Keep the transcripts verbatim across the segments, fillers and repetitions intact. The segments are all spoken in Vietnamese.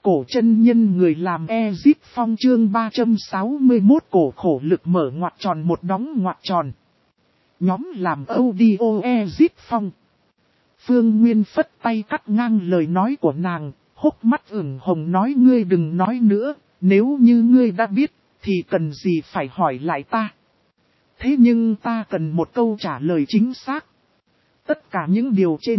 Cổ chân nhân người làm Ezip Phong chương ba trăm sáu mươi mốt cổ khổ lực mở ngoặc tròn một đóng ngoặc tròn. Nhóm làm audio Ezip Phong. Phương Nguyên phất tay cắt ngang lời nói của nàng, hốc mắt ửng hồng nói ngươi đừng nói nữa, nếu như ngươi đã biết, thì cần gì phải hỏi lại ta. Thế nhưng ta cần một câu trả lời chính xác. Tất cả những điều trên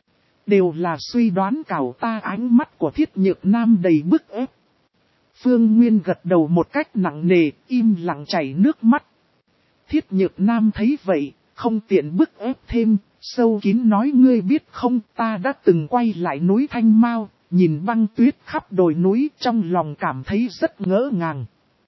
đều là suy đoán cào ta. Ánh mắt của Thiết Nhược Nam đầy bức ép. Phương Nguyên gật đầu một cách nặng nề, im lặng chảy nước mắt. Thiết Nhược Nam thấy vậy, không tiện bức ép thêm, sâu kín nói ngươi biết không, ta đã từng quay lại núi Thanh Mao, nhìn băng tuyết khắp đồi núi, trong lòng cảm thấy rất ngỡ ngàng.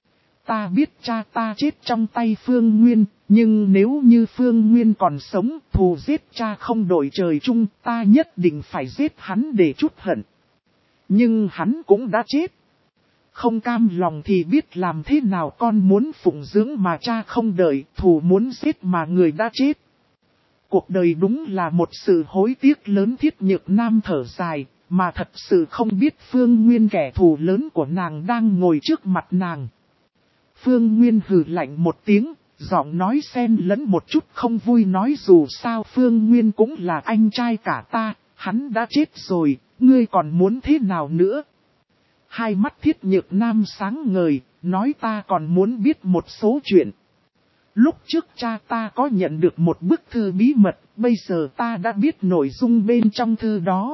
Ta biết cha ta chết trong tay Phương Nguyên, nhưng nếu như Phương Nguyên còn sống, thù giết cha không đổi trời chung, ta nhất định phải giết hắn để trút hận. Nhưng hắn cũng đã chết. Không cam lòng thì biết làm thế nào, con muốn phụng dưỡng mà cha không đợi, thù muốn giết mà người đã chết. Cuộc đời đúng là một sự hối tiếc lớn. Thiết Nhược Nam thở dài, mà thật sự không biết Phương Nguyên kẻ thù lớn của nàng đang ngồi trước mặt nàng. Phương Nguyên hừ lạnh một tiếng, giọng nói xen lẫn một chút không vui nói dù sao Phương Nguyên cũng là anh trai cả ta, hắn đã chết rồi, ngươi còn muốn thế nào nữa? Hai mắt Thiết Nhược Nam sáng ngời, nói ta còn muốn biết một số chuyện. Lúc trước cha ta có nhận được một bức thư bí mật, bây giờ ta đã biết nội dung bên trong thư đó.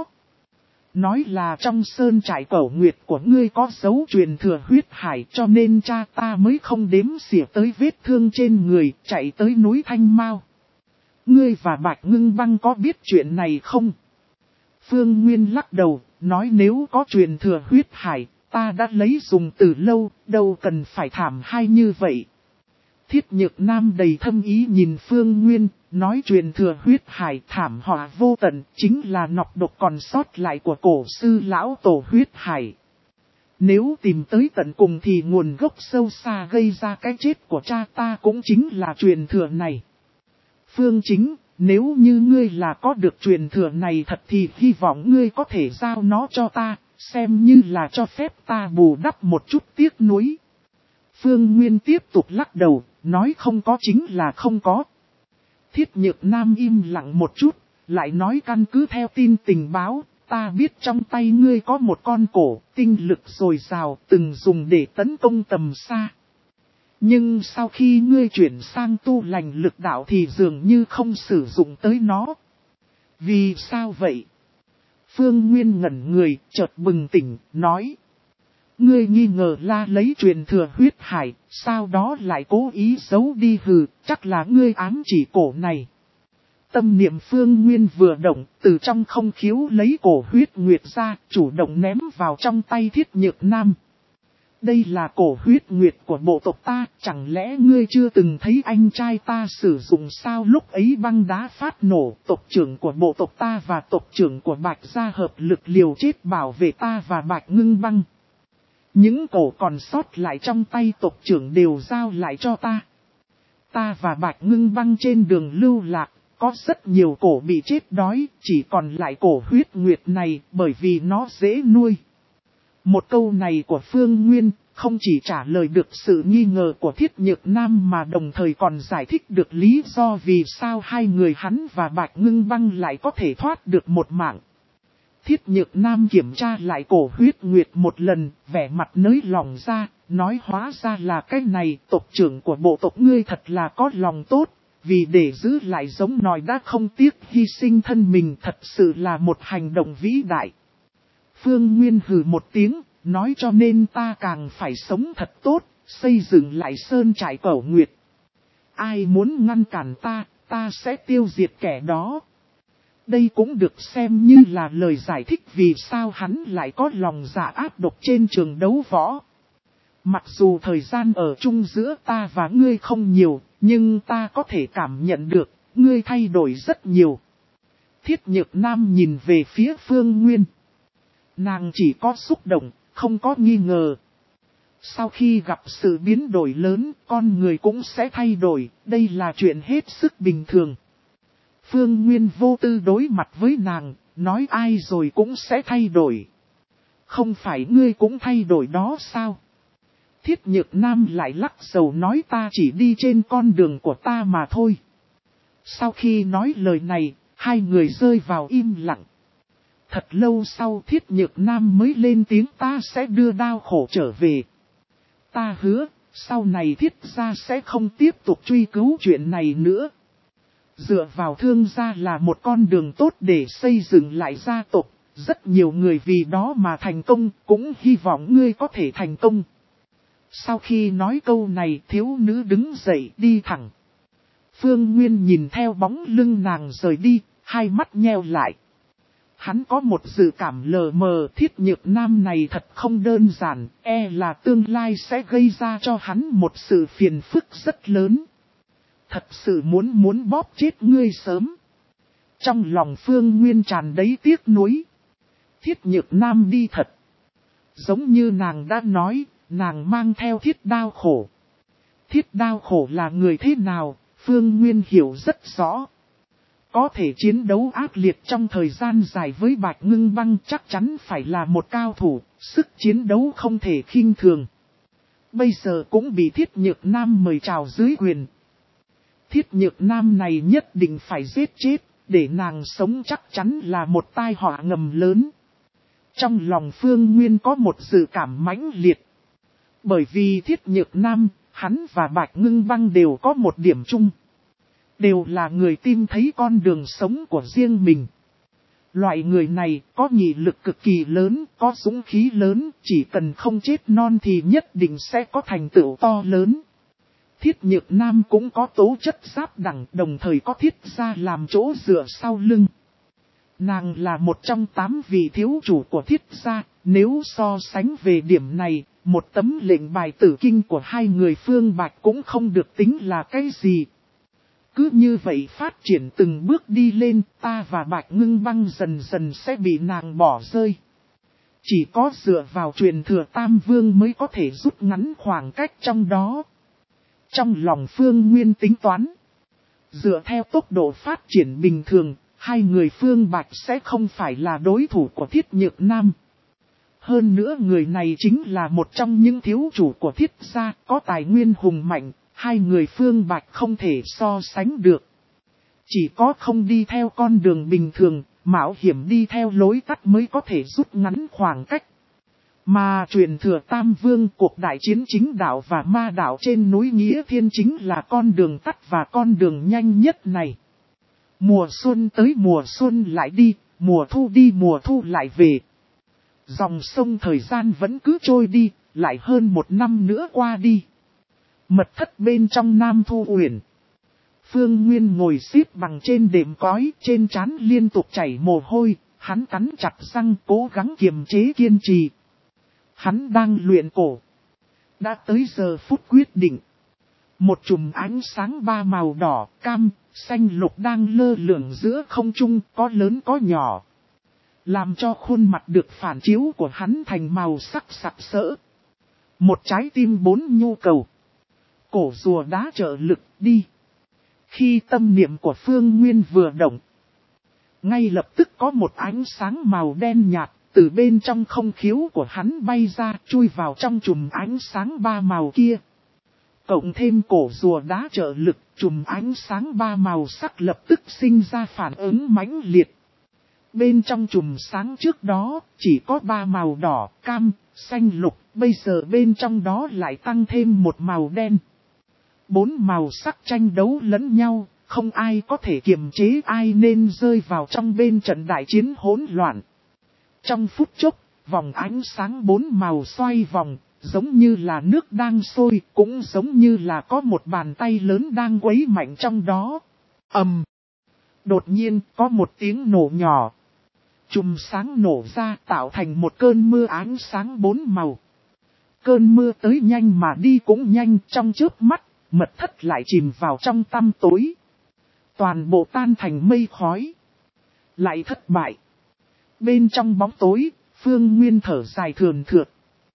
Nói là trong sơn trại Cẩu Nguyệt của ngươi có dấu truyền thừa huyết hải, cho nên cha ta mới không đếm xỉa tới vết thương trên người, chạy tới núi Thanh Mao. Ngươi và Bạch Ngưng Băng có biết chuyện này không? Phương Nguyên lắc đầu, nói nếu có truyền thừa huyết hải, ta đã lấy dùng từ lâu, đâu cần phải thảm hay như vậy. Thiết Nhược Nam đầy thâm ý nhìn Phương Nguyên, nói truyền thừa huyết hải thảm họa vô tận, chính là nọc độc còn sót lại của cổ sư lão tổ huyết hải. Nếu tìm tới tận cùng thì nguồn gốc sâu xa gây ra cái chết của cha ta cũng chính là truyền thừa này. Phương Chính, nếu như ngươi là có được truyền thừa này thật thì hy vọng ngươi có thể giao nó cho ta, xem như là cho phép ta bù đắp một chút tiếc nuối. Phương Nguyên tiếp tục lắc đầu, nói không có chính là không có. Thiết Nhược Nam im lặng một chút, lại nói căn cứ theo tin tình báo, ta biết trong tay ngươi có một con cổ, tinh lực dồi dào, từng dùng để tấn công tầm xa. Nhưng sau khi ngươi chuyển sang tu lành lực đạo thì dường như không sử dụng tới nó. Vì sao vậy? Phương Nguyên ngẩn người, chợt bừng tỉnh, nói. Ngươi nghi ngờ La lấy truyền thừa huyết hải, sau đó lại cố ý giấu đi hừ, chắc là ngươi ám chỉ cổ này. Tâm niệm Phương Nguyên vừa động, từ trong không khiếu lấy cổ huyết nguyệt ra, chủ động ném vào trong tay Thiết Nhược Nam. Đây là cổ huyết nguyệt của bộ tộc ta, chẳng lẽ ngươi chưa từng thấy anh trai ta sử dụng sao? Lúc ấy băng đá phát nổ, tộc trưởng của bộ tộc ta và tộc trưởng của Bạch gia hợp lực liều chết bảo vệ ta và Bạch Ngưng Băng. Những cổ còn sót lại trong tay tộc trưởng đều giao lại cho ta. Ta và Bạch Ngưng Băng trên đường lưu lạc, có rất nhiều cổ bị chết đói, chỉ còn lại cổ huyết nguyệt này bởi vì nó dễ nuôi. Một câu này của Phương Nguyên không chỉ trả lời được sự nghi ngờ của Thiết Nhược Nam mà đồng thời còn giải thích được lý do vì sao hai người hắn và Bạch Ngưng Băng lại có thể thoát được một mạng. Thiết Nhược Nam kiểm tra lại cổ huyết nguyệt một lần, vẻ mặt nới lòng ra, nói hóa ra là cái này, tộc trưởng của bộ tộc ngươi thật là có lòng tốt, vì để giữ lại giống nòi đã không tiếc hy sinh thân mình, thật sự là một hành động vĩ đại. Phương Nguyên hừ một tiếng, nói cho nên ta càng phải sống thật tốt, xây dựng lại sơn trại Cẩu Nguyệt. Ai muốn ngăn cản ta, ta sẽ tiêu diệt kẻ đó. Đây cũng được xem như là lời giải thích vì sao hắn lại có lòng dạ ác độc trên trường đấu võ. Mặc dù thời gian ở chung giữa ta và ngươi không nhiều, nhưng ta có thể cảm nhận được, ngươi thay đổi rất nhiều. Thiết Nhược Nam nhìn về phía Phương Nguyên. Nàng chỉ có xúc động, không có nghi ngờ. Sau khi gặp sự biến đổi lớn, con người cũng sẽ thay đổi, đây là chuyện hết sức bình thường. Phương Nguyên vô tư đối mặt với nàng, nói ai rồi cũng sẽ thay đổi. không phải ngươi cũng thay đổi đó sao? Thiết Nhược Nam lại lắc đầu nói ta chỉ đi trên con đường của ta mà thôi. Sau khi nói lời này, hai người rơi vào im lặng. Thật lâu sau Thiết Nhược Nam mới lên tiếng ta sẽ đưa Đao Khổ trở về. Ta hứa, sau này Thiết gia sẽ không tiếp tục truy cứu chuyện này nữa. Dựa vào Thương gia là một con đường tốt để xây dựng lại gia tộc. Rất nhiều người vì đó mà thành công, cũng hy vọng ngươi có thể thành công. Sau khi nói câu này thiếu nữ đứng dậy đi thẳng. Phương Nguyên nhìn theo bóng lưng nàng rời đi, hai mắt nheo lại. Hắn có một dự cảm lờ mờ Thiết Nhược Nam này thật không đơn giản, e là tương lai sẽ gây ra cho hắn một sự phiền phức rất lớn. Thật sự muốn muốn bóp chết ngươi sớm. Trong lòng Phương Nguyên tràn đầy tiếc nuối. Thiết Nhược Nam đi thật. Giống như nàng đã nói, nàng mang theo Thiết Đao Khổ. Thiết Đao Khổ là người thế nào, Phương Nguyên hiểu rất rõ. Có thể chiến đấu ác liệt trong thời gian dài với Bạch Ngưng Băng chắc chắn phải là một cao thủ, sức chiến đấu không thể khinh thường. Bây giờ cũng bị Thiết Nhược Nam mời chào dưới quyền. Thiết Nhược Nam này nhất định phải giết chết, để nàng sống chắc chắn là một tai họa ngầm lớn. Trong lòng Phương Nguyên có một dự cảm mãnh liệt. Bởi vì Thiết Nhược Nam, hắn và Bạch Ngưng Băng đều có một điểm chung. Đều là người tìm thấy con đường sống của riêng mình. Loại người này có nghị lực cực kỳ lớn, có dũng khí lớn, chỉ cần không chết non thì nhất định sẽ có thành tựu to lớn. Thiết Nhược Nam cũng có tố chất giáp đẳng, đồng thời có Thiết gia làm chỗ dựa sau lưng. Nàng là một trong tám vị thiếu chủ của Thiết gia, nếu so sánh về điểm này, một tấm lệnh bài tử kinh của hai người Phương Bạch cũng không được tính là cái gì. Cứ như vậy phát triển từng bước đi lên, ta và Bạch Ngưng Băng dần dần sẽ bị nàng bỏ rơi. Chỉ có dựa vào truyền thừa Tam Vương mới có thể rút ngắn khoảng cách trong đó. Trong lòng Phương Nguyên tính toán, dựa theo tốc độ phát triển bình thường, hai người Phương Bạch sẽ không phải là đối thủ của Thiết Nhược Nam. Hơn nữa người này chính là một trong những thiếu chủ của Thiết gia, có tài nguyên hùng mạnh, hai người Phương Bạch không thể so sánh được. Chỉ có không đi theo con đường bình thường, mạo hiểm đi theo lối tắt mới có thể rút ngắn khoảng cách. Mà truyền thừa Tam Vương cuộc đại chiến chính đạo và ma đạo trên núi Nghĩa Thiên chính là con đường tắt và con đường nhanh nhất này. Mùa xuân tới mùa xuân lại đi, mùa thu đi mùa thu lại về. Dòng sông thời gian vẫn cứ trôi đi, lại hơn một năm nữa qua đi. Mật thất bên trong Nam Thu Uyển. Phương Nguyên ngồi xếp bằng trên đệm cói, trên trán liên tục chảy mồ hôi, hắn cắn chặt răng cố gắng kiềm chế kiên trì. Hắn đang luyện cổ. Đã tới giờ phút quyết định. Một chùm ánh sáng ba màu đỏ, cam, xanh lục đang lơ lửng giữa không trung, có lớn có nhỏ. Làm cho khuôn mặt được phản chiếu của hắn thành màu sắc sặc sỡ. Một trái tim bốn nhu cầu. Cổ rùa đá trợ lực đi. Khi tâm niệm của Phương Nguyên vừa động, ngay lập tức có một ánh sáng màu đen nhạt từ bên trong không khiếu của hắn bay ra, chui vào trong chùm ánh sáng ba màu kia. Cộng thêm cổ rùa đá trợ lực, chùm ánh sáng ba màu sắc lập tức sinh ra phản ứng mãnh liệt. Bên trong chùm sáng trước đó, chỉ có ba màu đỏ, cam, xanh lục, bây giờ bên trong đó lại tăng thêm một màu đen. Bốn màu sắc tranh đấu lẫn nhau, không ai có thể kiềm chế ai nên rơi vào trong bên trận đại chiến hỗn loạn. Trong phút chốc, vòng ánh sáng bốn màu xoay vòng, giống như là nước đang sôi, cũng giống như là có một bàn tay lớn đang quấy mạnh trong đó. Ầm! Đột nhiên, có một tiếng nổ nhỏ. Chùm sáng nổ ra tạo thành một cơn mưa ánh sáng bốn màu. Cơn mưa tới nhanh mà đi cũng nhanh, trong chớp mắt, mật thất lại chìm vào trong tăm tối. Toàn bộ tan thành mây khói. Lại thất bại. Bên trong bóng tối, Phương Nguyên thở dài thườn thượt.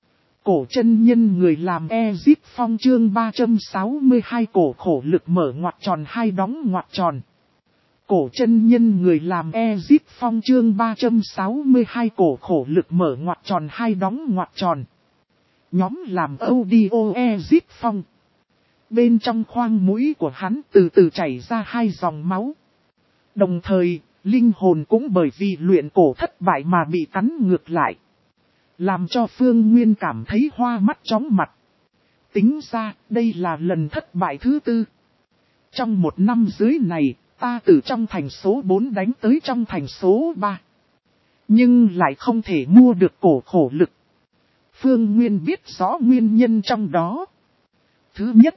Cổ chân nhân người làm Ezip Phong chương ba trăm sáu mươi hai cổ khổ lực mở ngoặc tròn hai đóng ngoặc tròn. cổ chân nhân người làm Ezic Phong chương ba trăm sáu mươi hai cổ khổ lực mở ngoặc tròn hai đóng ngoặc tròn. Nhóm làm audio Ezic Phong. Bên trong khoang mũi của hắn từ từ chảy ra hai dòng máu. Đồng thời, linh hồn cũng bởi vì luyện cổ thất bại mà bị cắn ngược lại. Làm cho Phương Nguyên cảm thấy hoa mắt chóng mặt. Tính ra, đây là lần thất bại thứ tư. Trong một năm dưới này, ta từ trong thành số bốn đánh tới trong thành số ba. Nhưng lại không thể mua được cổ khổ lực. Phương Nguyên biết rõ nguyên nhân trong đó. Thứ nhất,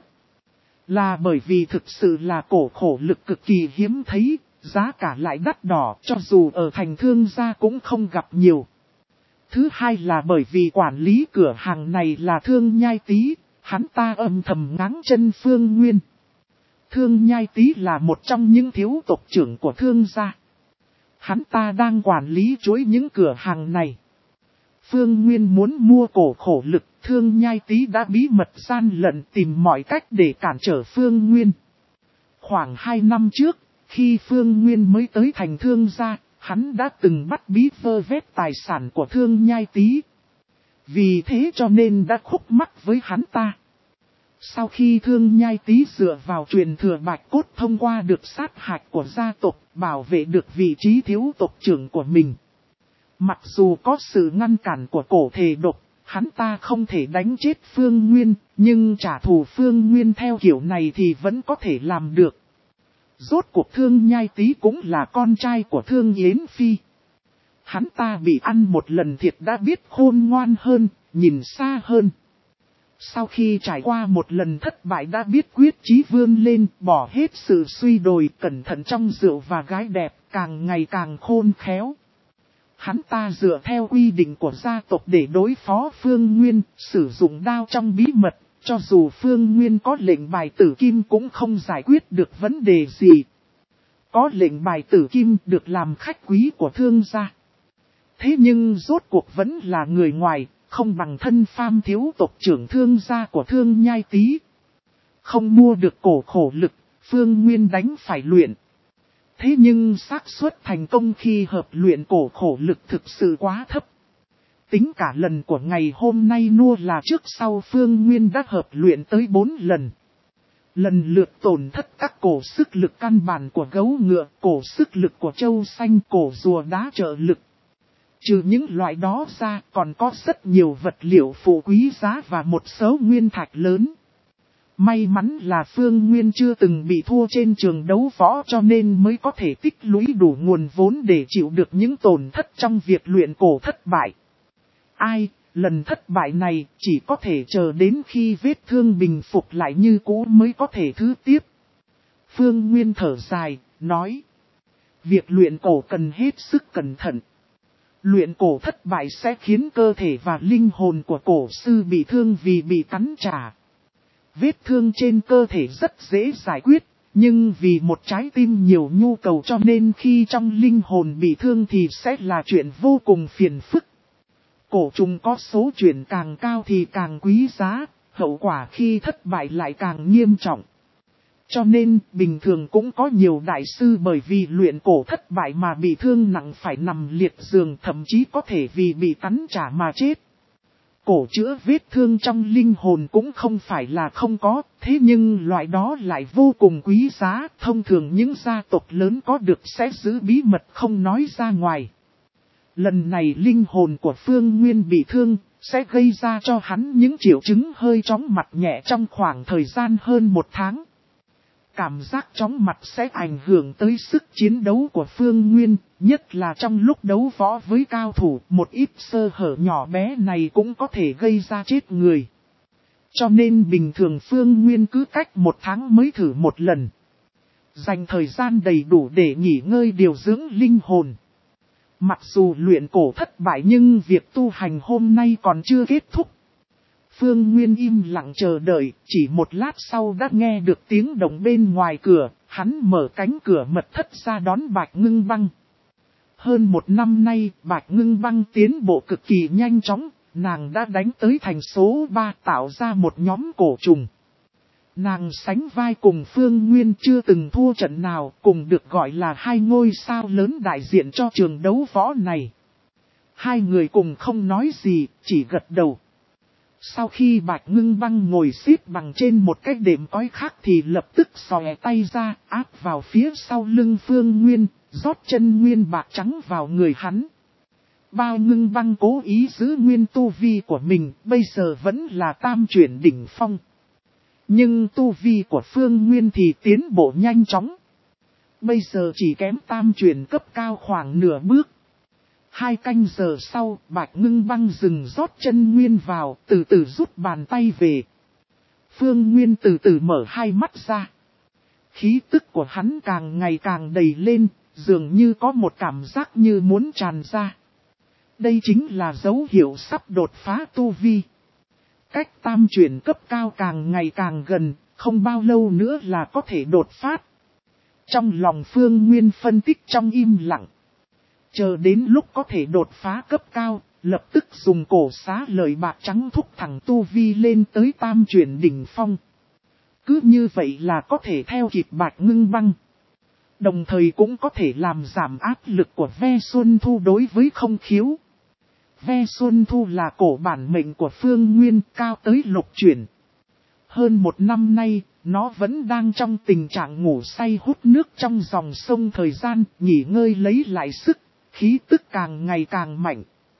là bởi vì thực sự là cổ khổ lực cực kỳ hiếm thấy, giá cả lại đắt đỏ cho dù ở thành thương gia cũng không gặp nhiều. Thứ hai là bởi vì quản lý cửa hàng này là Thương Nhai Tý, hắn ta âm thầm ngáng chân Phương Nguyên. Thương Nhai Tý là một trong những thiếu tộc trưởng của thương gia. Hắn ta đang quản lý chuỗi những cửa hàng này. Phương Nguyên muốn mua cổ khổ lực, Thương Nhai Tý đã bí mật gian lận tìm mọi cách để cản trở Phương Nguyên. Khoảng hai năm trước, khi Phương Nguyên mới tới thành thương gia, hắn đã từng bắt bí vơ vét tài sản của Thương Nhai Tý. Vì thế cho nên đã khúc mắc với hắn ta. Sau khi Thương Nhai Tý dựa vào truyền thừa bạch cốt thông qua được sát hạch của gia tộc, bảo vệ được vị trí thiếu tộc trưởng của mình. Mặc dù có sự ngăn cản của cổ thể độc, hắn ta không thể đánh chết Phương Nguyên, nhưng trả thù Phương Nguyên theo kiểu này thì vẫn có thể làm được. Rốt cuộc Thương Nhai Tý cũng là con trai của Thương Yến Phi. Hắn ta bị ăn một lần thiệt đã biết khôn ngoan hơn, nhìn xa hơn. Sau khi trải qua một lần thất bại đã biết quyết chí vươn lên, bỏ hết sự suy đồi, cẩn thận trong rượu và gái đẹp, càng ngày càng khôn khéo. Hắn ta dựa theo quy định của gia tộc để đối phó Phương Nguyên, sử dụng đao trong bí mật, cho dù Phương Nguyên có lệnh bài tử kim cũng không giải quyết được vấn đề gì. Có lệnh bài tử kim được làm khách quý của thương gia. Thế nhưng rốt cuộc vẫn là người ngoài, không bằng thân pham thiếu tộc trưởng thương gia của Thương Nhai Tý. Không mua được cổ khổ lực, Phương Nguyên đánh phải luyện. Thế nhưng xác suất thành công khi hợp luyện cổ khổ lực thực sự quá thấp. Tính cả lần của ngày hôm nay nua là trước sau Phương Nguyên đã hợp luyện tới bốn lần. Lần lượt tổn thất các cổ sức lực căn bản của gấu ngựa, cổ sức lực của châu xanh, cổ rùa đá trợ lực. Trừ những loại đó ra còn có rất nhiều vật liệu phụ quý giá và một số nguyên thạch lớn. May mắn là Phương Nguyên chưa từng bị thua trên trường đấu võ cho nên mới có thể tích lũy đủ nguồn vốn để chịu được những tổn thất trong việc luyện cổ thất bại. Ai, lần thất bại này chỉ có thể chờ đến khi vết thương bình phục lại như cũ mới có thể thứ tiếp. Phương Nguyên thở dài, nói. Việc luyện cổ cần hết sức cẩn thận. Luyện cổ thất bại sẽ khiến cơ thể và linh hồn của cổ sư bị thương vì bị cắn trả. Vết thương trên cơ thể rất dễ giải quyết, nhưng vì một trái tim nhiều nhu cầu cho nên khi trong linh hồn bị thương thì sẽ là chuyện vô cùng phiền phức. Cổ trùng có số chuyển càng cao thì càng quý giá, hậu quả khi thất bại lại càng nghiêm trọng. Cho nên, bình thường cũng có nhiều đại sư bởi vì luyện cổ thất bại mà bị thương nặng phải nằm liệt giường, thậm chí có thể vì bị cắn trả mà chết. Cổ chữa vết thương trong linh hồn cũng không phải là không có, thế nhưng loại đó lại vô cùng quý giá, thông thường những gia tộc lớn có được sẽ giữ bí mật không nói ra ngoài. Lần này linh hồn của Phương Nguyên bị thương, sẽ gây ra cho hắn những triệu chứng hơi chóng mặt nhẹ trong khoảng thời gian hơn một tháng. Cảm giác chóng mặt sẽ ảnh hưởng tới sức chiến đấu của Phương Nguyên, nhất là trong lúc đấu võ với cao thủ, một ít sơ hở nhỏ bé này cũng có thể gây ra chết người. Cho nên bình thường Phương Nguyên cứ cách một tháng mới thử một lần. Dành thời gian đầy đủ để nghỉ ngơi điều dưỡng linh hồn. Mặc dù luyện cổ thất bại nhưng việc tu hành hôm nay còn chưa kết thúc. Phương Nguyên im lặng chờ đợi, chỉ một lát sau đã nghe được tiếng động bên ngoài cửa, hắn mở cánh cửa mật thất ra đón Bạch Ngưng Băng. Hơn một năm nay, Bạch Ngưng Băng tiến bộ cực kỳ nhanh chóng, nàng đã đánh tới thành số ba tạo ra một nhóm cổ trùng. Nàng sánh vai cùng Phương Nguyên chưa từng thua trận nào, cùng được gọi là hai ngôi sao lớn đại diện cho trường đấu võ này. Hai người cùng không nói gì, chỉ gật đầu. Sau khi Bạch Ngưng Băng ngồi xếp bằng trên một cái đệm cói khác thì lập tức xòe tay ra, áp vào phía sau lưng Phương Nguyên, rót chân nguyên bạc trắng vào người hắn. Bao Ngưng Băng cố ý giữ nguyên tu vi của mình, bây giờ vẫn là tam chuyển đỉnh phong. Nhưng tu vi của Phương Nguyên thì tiến bộ nhanh chóng. Bây giờ chỉ kém tam chuyển cấp cao khoảng nửa bước. Hai canh giờ sau, Bạch Ngưng Băng dừng rót chân nguyên vào, từ từ rút bàn tay về. Phương Nguyên từ từ mở hai mắt ra. Khí tức của hắn càng ngày càng đầy lên, dường như có một cảm giác như muốn tràn ra. Đây chính là dấu hiệu sắp đột phá tu vi. Cách tam chuyển cấp cao càng ngày càng gần, không bao lâu nữa là có thể đột phát. Trong lòng Phương Nguyên phân tích trong im lặng. Chờ đến lúc có thể đột phá cấp cao, lập tức dùng cổ xá lợi bạc trắng thúc thẳng tu vi lên tới tam chuyển đỉnh phong. Cứ như vậy là có thể theo kịp Bạch Ngưng Băng. Đồng thời cũng có thể làm giảm áp lực của Ve Xuân Thu đối với không khiếu. Ve Xuân Thu là cổ bản mệnh của Phương Nguyên cao tới lục chuyển. Hơn một năm nay, nó vẫn đang trong tình trạng ngủ say hút nước trong dòng sông thời gian, nghỉ ngơi lấy lại sức, khí tức càng ngày càng mạnh.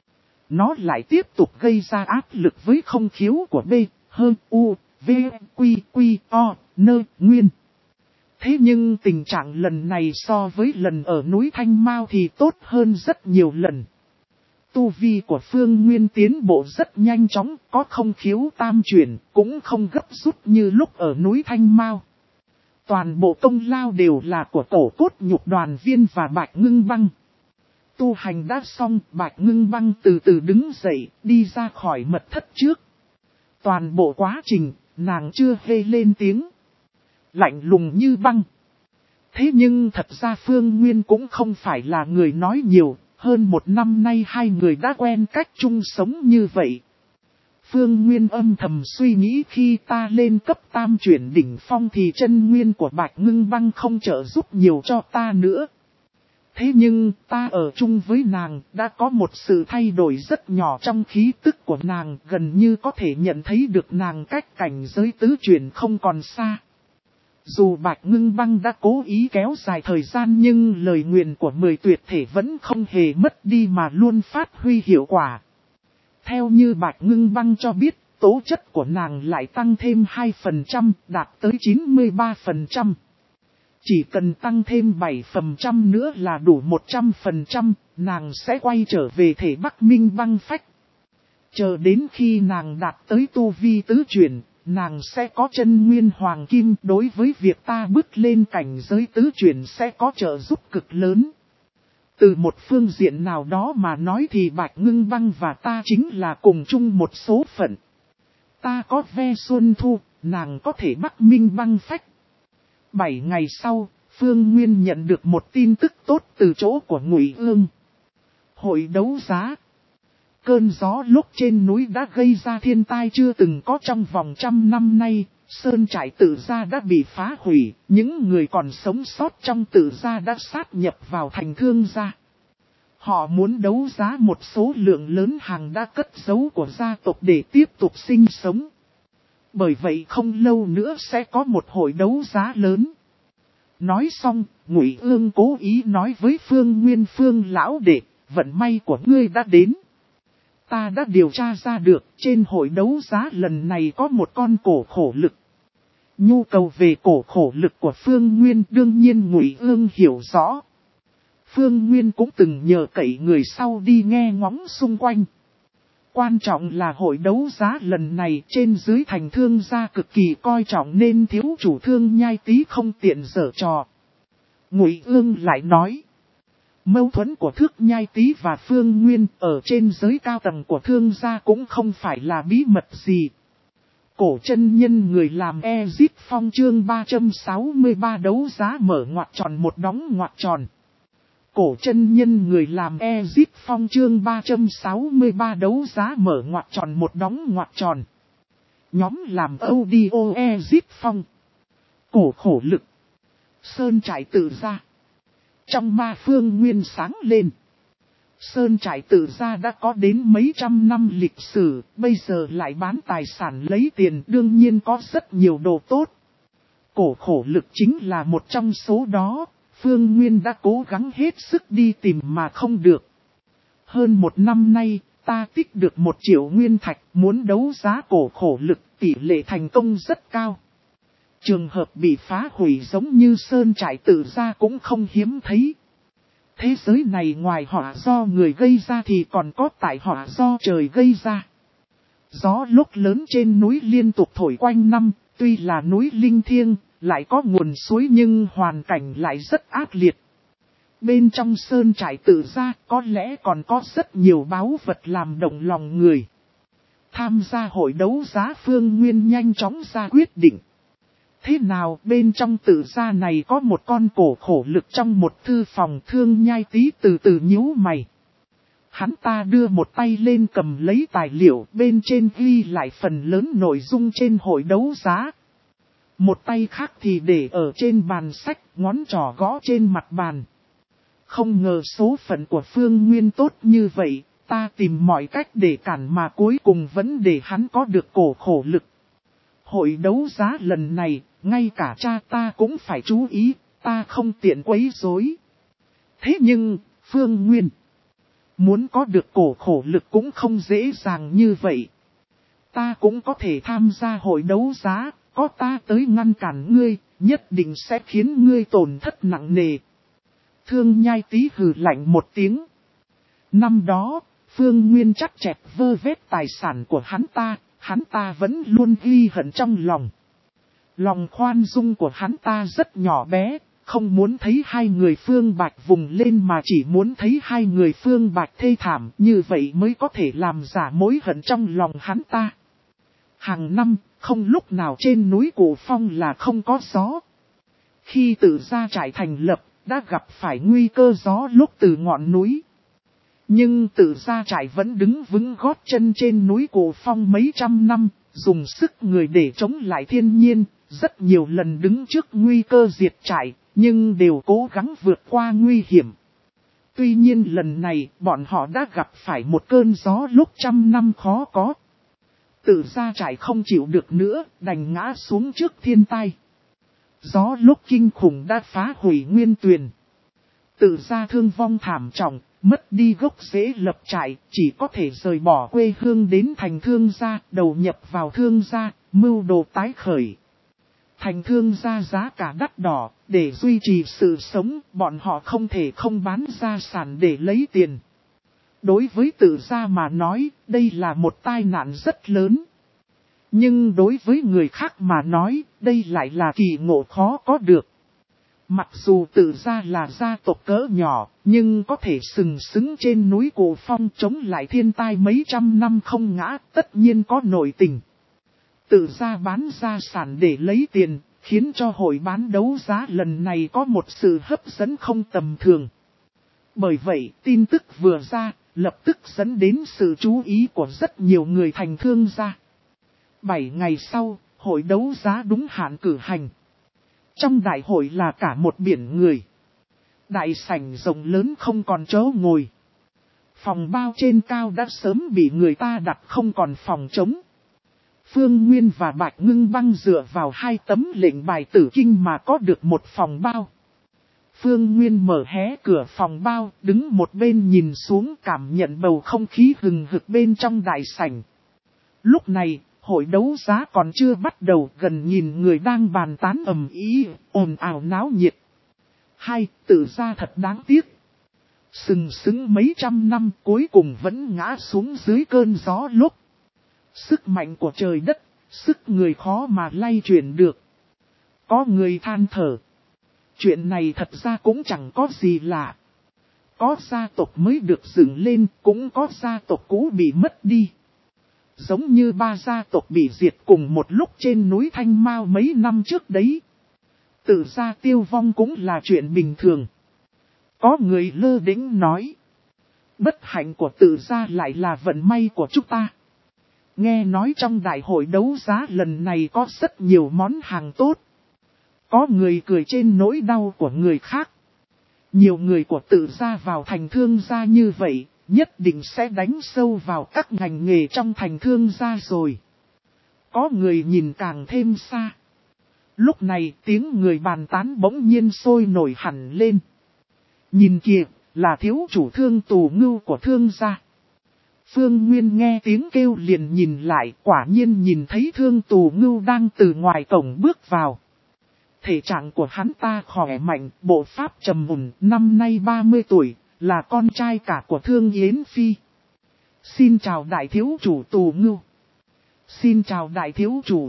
Nó lại tiếp tục gây ra áp lực với không khiếu của B, H, U, V, Quy, Quy, O, Nơ, Nguyên. Thế nhưng tình trạng lần này so với lần ở núi Thanh Mao thì tốt hơn rất nhiều lần. Tu vi của Phương Nguyên tiến bộ rất nhanh chóng, có không khiếu tam chuyển, cũng không gấp rút như lúc ở núi Thanh Mao. Toàn bộ công lao đều là của tổ cốt nhục đoàn viên và Bạch Ngưng Băng. Tu hành đã xong, Bạch Ngưng Băng từ từ đứng dậy, đi ra khỏi mật thất trước. Toàn bộ quá trình, nàng chưa hề lên tiếng. Lạnh lùng như băng. Thế nhưng thật ra Phương Nguyên cũng không phải là người nói nhiều. Hơn một năm nay hai người đã quen cách chung sống như vậy. Phương Nguyên âm thầm suy nghĩ khi ta lên cấp tam chuyển đỉnh phong thì chân nguyên của Bạch Ngưng Băng không trợ giúp nhiều cho ta nữa. Thế nhưng ta ở chung với nàng đã có một sự thay đổi rất nhỏ trong khí tức của nàng, gần như có thể nhận thấy được nàng cách cảnh giới tứ chuyển không còn xa. Dù Bạch Ngưng Băng đã cố ý kéo dài thời gian nhưng lời nguyền của mười tuyệt thể vẫn không hề mất đi mà luôn phát huy hiệu quả. Theo như Bạch Ngưng Băng cho biết, tố chất của nàng lại tăng thêm hai phần trăm, đạt tới chín mươi ba phần trăm. Chỉ cần tăng thêm bảy phần trăm nữa là đủ một trăm phần trăm, nàng sẽ quay trở về thể Bắc Minh Băng Phách. Chờ đến khi nàng đạt tới tu vi tứ chuyển, nàng sẽ có chân nguyên hoàng kim, đối với việc ta bước lên cảnh giới tứ chuyển sẽ có trợ giúp cực lớn. Từ một phương diện nào đó mà nói thì Bạch Ngưng Băng và ta chính là cùng chung một số phận. Ta có Ve Xuân Thu, nàng có thể Bắc Minh Băng Phách. Bảy ngày sau, Phương Nguyên nhận được một tin tức tốt từ chỗ của Ngụy Ương. Hội đấu giá. Cơn gió lúc trên núi đã gây ra thiên tai chưa từng có trong vòng trăm năm nay, sơn trại Tự Gia đã bị phá hủy, những người còn sống sót trong Tự Gia đã sát nhập vào thành Thương gia. Họ muốn đấu giá một số lượng lớn hàng đã cất giấu của gia tộc để tiếp tục sinh sống. Bởi vậy không lâu nữa sẽ có một hội đấu giá lớn. Nói xong, Ngụy Ương cố ý nói với Phương Nguyên: Phương lão đệ, vận may của ngươi đã đến. Ta đã điều tra ra được, trên hội đấu giá lần này có một con cổ khổ lực. Nhu cầu về cổ khổ lực của Phương Nguyên đương nhiên Ngụy Ương hiểu rõ. Phương Nguyên cũng từng nhờ cậy người sau đi nghe ngóng xung quanh. Quan trọng là hội đấu giá lần này trên dưới thành Thương gia cực kỳ coi trọng nên thiếu chủ Thương Nhai Tý không tiện giở trò. Ngụy Ương lại nói. Mâu thuẫn của Thước Nhai Tý và Phương Nguyên ở trên giới cao tầng của Thương gia cũng không phải là bí mật gì. Cổ chân nhân người làm Ezip Phong chương ba trăm sáu mươi ba đấu giá mở ngoặc tròn một đóng ngoặc tròn. Cổ chân nhân người làm Ezip Phong chương ba trăm sáu mươi ba đấu giá mở ngoặc tròn một đóng ngoặc tròn. Nhóm làm audio Exit Phong. Cổ khổ lực. Sơn trại tự ra. Trong ma phương nguyên sáng lên. Sơn trại tự ra đã có đến mấy trăm năm lịch sử, bây giờ lại bán tài sản lấy tiền, đương nhiên có rất nhiều đồ tốt. Cổ khổ lực chính là một trong số đó, Phương Nguyên đã cố gắng hết sức đi tìm mà không được. Hơn một năm nay, ta tích được một triệu nguyên thạch, muốn đấu giá cổ khổ lực, tỷ lệ thành công rất cao. Trường hợp bị phá hủy giống như sơn trại tự ra cũng không hiếm thấy. Thế giới này ngoài họa do người gây ra thì còn có tại họa do trời gây ra. Gió lúc lớn trên núi liên tục thổi quanh năm, tuy là núi linh thiêng, lại có nguồn suối nhưng hoàn cảnh lại rất ác liệt. Bên trong sơn trại tự ra có lẽ còn có rất nhiều báu vật làm động lòng người. Tham gia hội đấu giá Phương Nguyên nhanh chóng ra quyết định. Thế nào bên trong tự gia này có một con cổ khổ lực trong một thư phòng Thương Nhai Tý từ từ nhíu mày. Hắn ta đưa một tay lên cầm lấy tài liệu bên trên ghi lại phần lớn nội dung trên hội đấu giá. Một tay khác thì để ở trên bàn sách, ngón trỏ gõ trên mặt bàn. Không ngờ số phận của Phương Nguyên tốt như vậy, ta tìm mọi cách để cản mà cuối cùng vẫn để hắn có được cổ khổ lực. Hội đấu giá lần này, ngay cả cha ta cũng phải chú ý, ta không tiện quấy rối. Thế nhưng, Phương Nguyên, muốn có được cổ khổ lực cũng không dễ dàng như vậy. Ta cũng có thể tham gia hội đấu giá, có ta tới ngăn cản ngươi, nhất định sẽ khiến ngươi tổn thất nặng nề. Thương Nhai Tý hừ lạnh một tiếng. Năm đó, Phương Nguyên chắc chẹp vơ vét tài sản của hắn ta, hắn ta vẫn luôn ghi hận trong lòng. Lòng khoan dung của hắn ta rất nhỏ bé, không muốn thấy hai người Phương Bạch vùng lên mà chỉ muốn thấy hai người Phương Bạch thê thảm, như vậy mới có thể làm giả mối hận trong lòng hắn ta. Hàng năm, không lúc nào trên núi Cổ Phong là không có gió. Khi tự gia trại thành lập, đã gặp phải nguy cơ gió lúc từ ngọn núi. Nhưng tự gia trại vẫn đứng vững gót chân trên núi Cổ Phong mấy trăm năm, dùng sức người để chống lại thiên nhiên, rất nhiều lần đứng trước nguy cơ diệt trại, nhưng đều cố gắng vượt qua nguy hiểm. Tuy nhiên lần này, bọn họ đã gặp phải một cơn gió lúc trăm năm khó có. Tự gia trại không chịu được nữa, đành ngã xuống trước thiên tai. Gió lúc kinh khủng đã phá hủy nguyên tuyền. Tự gia thương vong thảm trọng, mất đi gốc rễ lập trại, chỉ có thể rời bỏ quê hương đến thành thương gia, đầu nhập vào thương gia, mưu đồ tái khởi. Thành thương gia giá cả đắt đỏ, để duy trì sự sống, bọn họ không thể không bán gia sản để lấy tiền. Đối với tự gia mà nói, đây là một tai nạn rất lớn. Nhưng đối với người khác mà nói, đây lại là kỳ ngộ khó có được. Mặc dù tự gia là gia tộc cỡ nhỏ, nhưng có thể sừng sững trên núi Cổ Phong chống lại thiên tai mấy trăm năm không ngã, tất nhiên có nội tình. Tự gia bán gia sản để lấy tiền, khiến cho hội bán đấu giá lần này có một sự hấp dẫn không tầm thường. Bởi vậy, tin tức vừa ra, lập tức dẫn đến sự chú ý của rất nhiều người thành thương gia. Bảy ngày sau, hội đấu giá đúng hạn cử hành. Trong đại hội là cả một biển người. Đại sảnh rộng lớn không còn chỗ ngồi. Phòng bao trên cao đã sớm bị người ta đặt không còn phòng trống. Phương Nguyên và Bạch Ngưng Băng dựa vào hai tấm lệnh bài tử kinh mà có được một phòng bao. Phương Nguyên mở hé cửa phòng bao, đứng một bên nhìn xuống cảm nhận bầu không khí hừng hực bên trong đại sảnh. Lúc này, hội đấu giá còn chưa bắt đầu, gần nhìn người đang bàn tán ầm ĩ, ồn ào náo nhiệt. Hai, tự ra thật đáng tiếc. Sừng sững mấy trăm năm cuối cùng vẫn ngã xuống dưới cơn gió lúc. Sức mạnh của trời đất, sức người khó mà lay chuyển được. Có người than thở. Chuyện này thật ra cũng chẳng có gì lạ. Có gia tộc mới được dựng lên, cũng có gia tộc cũ bị mất đi. Giống như ba gia tộc bị diệt cùng một lúc trên núi Thanh Mao mấy năm trước đấy. Tự gia tiêu vong cũng là chuyện bình thường. Có người lơ đễnh nói. Bất hạnh của tự gia lại là vận may của chúng ta. Nghe nói trong đại hội đấu giá lần này có rất nhiều món hàng tốt. Có người cười trên nỗi đau của người khác. Nhiều người của tự gia vào thành thương gia như vậy, nhất định sẽ đánh sâu vào các ngành nghề trong thành thương gia rồi. Có người nhìn càng thêm xa. Lúc này tiếng người bàn tán bỗng nhiên sôi nổi hẳn lên. Nhìn kìa, là thiếu chủ Thương Tù Ngưu của thương gia. Phương Nguyên nghe tiếng kêu liền nhìn lại, quả nhiên nhìn thấy Thương Tù Ngưu đang từ ngoài cổng bước vào. Thể trạng của hắn ta khỏe mạnh, bộ pháp trầm mùn, năm nay ba mươi tuổi, là con trai cả của Thương Yến Phi. Xin chào đại thiếu chủ Tù Ngưu. Xin chào đại thiếu chủ.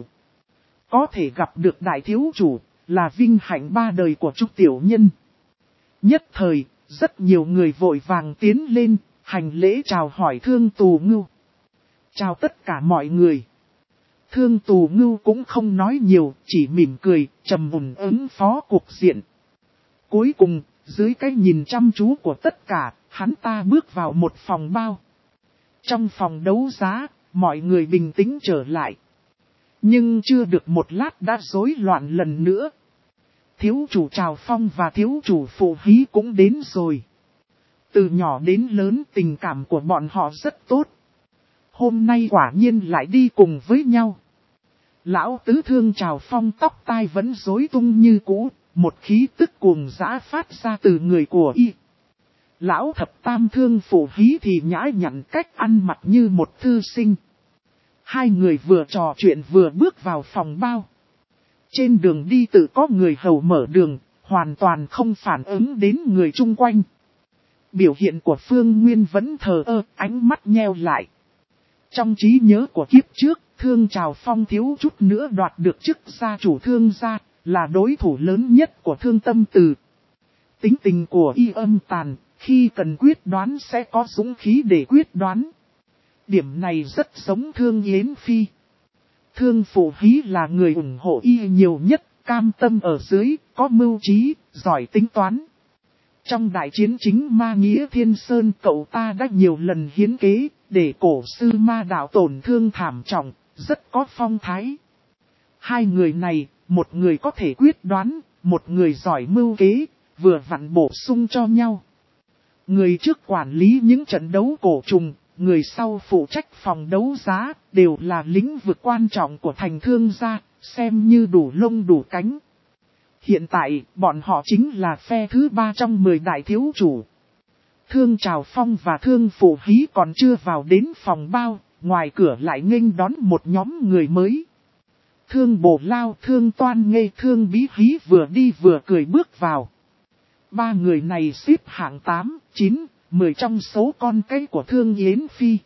Có thể gặp được đại thiếu chủ, là vinh hạnh ba đời của Trúc Tiểu Nhân. Nhất thời, rất nhiều người vội vàng tiến lên, hành lễ chào hỏi Thương Tù Ngưu. Chào tất cả mọi người. Thương Tù Ngưu cũng không nói nhiều, chỉ mỉm cười, trầm mùn ứng phó cuộc diện. Cuối cùng, dưới cái nhìn chăm chú của tất cả, hắn ta bước vào một phòng bao. Trong phòng đấu giá, mọi người bình tĩnh trở lại. Nhưng chưa được một lát đã rối loạn lần nữa. Thiếu chủ Trào Phong và thiếu chủ Phụ Hí cũng đến rồi. Từ nhỏ đến lớn tình cảm của bọn họ rất tốt. Hôm nay quả nhiên lại đi cùng với nhau. Lão tứ Thương Trào Phong tóc tai vẫn rối tung như cũ, một khí tức cuồng dã phát ra từ người của y. Lão thập tam Thương Phụ Hí thì nhã nhặn cách ăn mặc như một thư sinh. Hai người vừa trò chuyện vừa bước vào phòng bao. Trên đường đi tự có người hầu mở đường, hoàn toàn không phản ứng đến người chung quanh. Biểu hiện của Phương Nguyên vẫn thờ ơ, ánh mắt nheo lại. Trong trí nhớ của kiếp trước, Thương Trào Phong thiếu chút nữa đoạt được chức gia chủ Thương gia, là đối thủ lớn nhất của Thương Tâm Từ. Tính tình của y âm tàn, khi cần quyết đoán sẽ có dũng khí để quyết đoán. Điểm này rất giống Thương Yến Phi. Thương Phụ Hí là người ủng hộ y nhiều nhất, cam tâm ở dưới, có mưu trí, giỏi tính toán. Trong đại chiến chính ma nghĩa Thiên Sơn, cậu ta đã nhiều lần hiến kế, để cổ sư ma đạo tổn thương thảm trọng, rất có phong thái. Hai người này, một người có thể quyết đoán, một người giỏi mưu kế, vừa vặn bổ sung cho nhau. Người trước quản lý những trận đấu cổ trùng, người sau phụ trách phòng đấu giá, đều là lĩnh vực quan trọng của thành thương gia, xem như đủ lông đủ cánh. Hiện tại, bọn họ chính là phe thứ ba trong mười đại thiếu chủ. Thương Trào Phong và Thương Phụ Hí còn chưa vào đến phòng bao, ngoài cửa lại nghênh đón một nhóm người mới. Thương Bổ Lao, Thương Toan Nghê, Thương Bí Hí vừa đi vừa cười bước vào. Ba người này xếp hạng tám, chín, mười trong số con cái của Thương Yến Phi.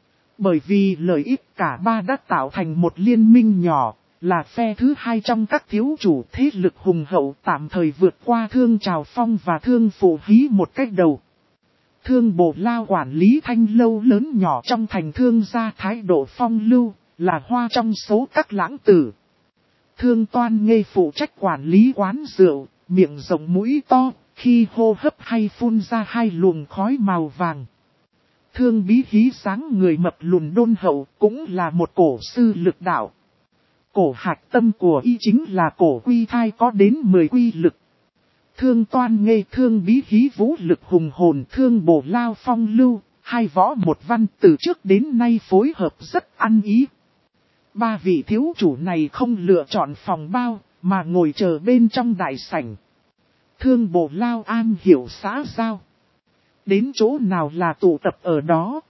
Bởi vì lợi ích cả ba đã tạo thành một liên minh nhỏ, là phe thứ hai trong các thiếu chủ thế lực hùng hậu tạm thời vượt qua Thương Trào Phong và Thương Phụ Hí một cách đầu. Thương Bổ Lao quản lý thanh lâu lớn nhỏ trong thành thương gia thái độ phong lưu, là hoa trong số các lãng tử. Thương Toan Nghê phụ trách quản lý quán rượu, miệng rộng mũi to, khi hô hấp hay phun ra hai luồng khói màu vàng. Thương Bí Hí sáng người mập lùn đôn hậu, cũng là một cổ sư lực đạo. Cổ hạch tâm của y chính là cổ quy thai có đến mười quy lực. Thương Toan Nghê, Thương Bí Hí vũ lực hùng hồn, Thương Bổ Lao phong lưu, hai võ một văn từ trước đến nay phối hợp rất ăn ý. Ba vị thiếu chủ này không lựa chọn phòng bao, mà ngồi chờ bên trong đại sảnh. Thương Bổ Lao an hiểu xã giao. Đến chỗ nào là tụ tập ở đó.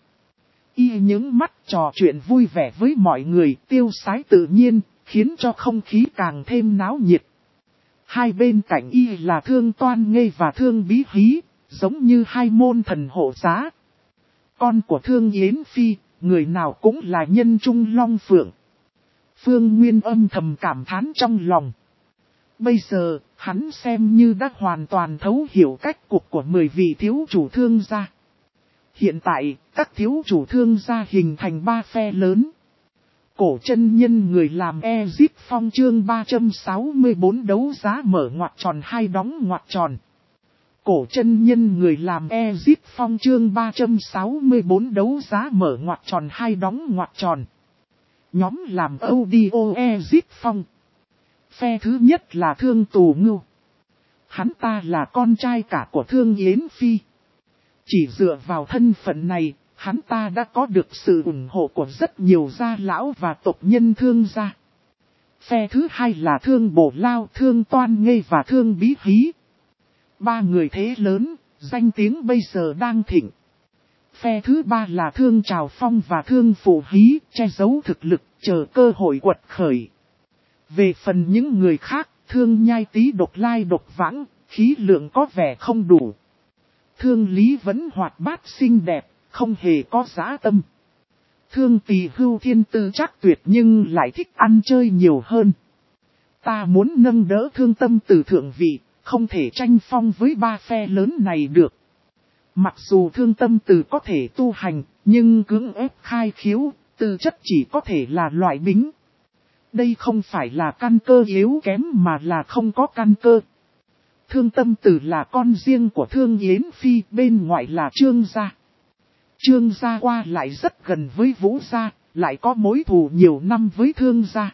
Y những mắt trò chuyện vui vẻ với mọi người, tiêu sái tự nhiên, khiến cho không khí càng thêm náo nhiệt. Hai bên cạnh y là Thương Toan Nghê và Thương Bí Hí, giống như hai môn thần hộ giá. Con của Thương Yến Phi, người nào cũng là nhân trung long phượng. Phương Nguyên âm thầm cảm thán trong lòng. Bây giờ, hắn xem như đã hoàn toàn thấu hiểu cách cục của mười vị thiếu chủ thương gia. Hiện tại, các thiếu chủ thương gia hình thành ba phe lớn. Cổ chân nhân người làm Ezip Phong chương ba trăm sáu mươi tư đấu giá mở ngoặc tròn hai đóng ngoặc tròn. Cổ chân nhân người làm Ezip Phong chương ba trăm sáu mươi tư đấu giá mở ngoặc tròn hai đóng ngoặc tròn. Nhóm làm audio Exit Phong. Phe thứ nhất là Thương Tù Ngưu. Hắn ta là con trai cả của Thương Yến Phi. Chỉ dựa vào thân phận này, hắn ta đã có được sự ủng hộ của rất nhiều gia lão và tộc nhân Thương gia. Phe thứ hai là Thương Bổ Lao, Thương Toan Nghê và Thương Bí Hí. Ba người thế lớn, danh tiếng bây giờ đang thịnh. Phe thứ ba là Thương Trào Phong và Thương Phụ Hí, che giấu thực lực, chờ cơ hội quật khởi. Về phần những người khác, Thương Nhai Tý độc lai độc vãng, khí lượng có vẻ không đủ. Thương Lý vẫn hoạt bát xinh đẹp, không hề có dã tâm. Thương Tỳ Hưu thiên tư chắc tuyệt nhưng lại thích ăn chơi nhiều hơn. Ta muốn nâng đỡ Thương Tâm Tử thượng vị, không thể tranh phong với ba phe lớn này được. Mặc dù Thương Tâm Tử có thể tu hành, nhưng cưỡng ép khai khiếu, tư chất chỉ có thể là loại bính. Đây không phải là căn cơ yếu kém mà là không có căn cơ. Thương Tâm Tử là con riêng của Thương Yến Phi, bên ngoài là Trương gia. Trương gia qua lại rất gần với Vũ gia, lại có mối thù nhiều năm với Thương gia.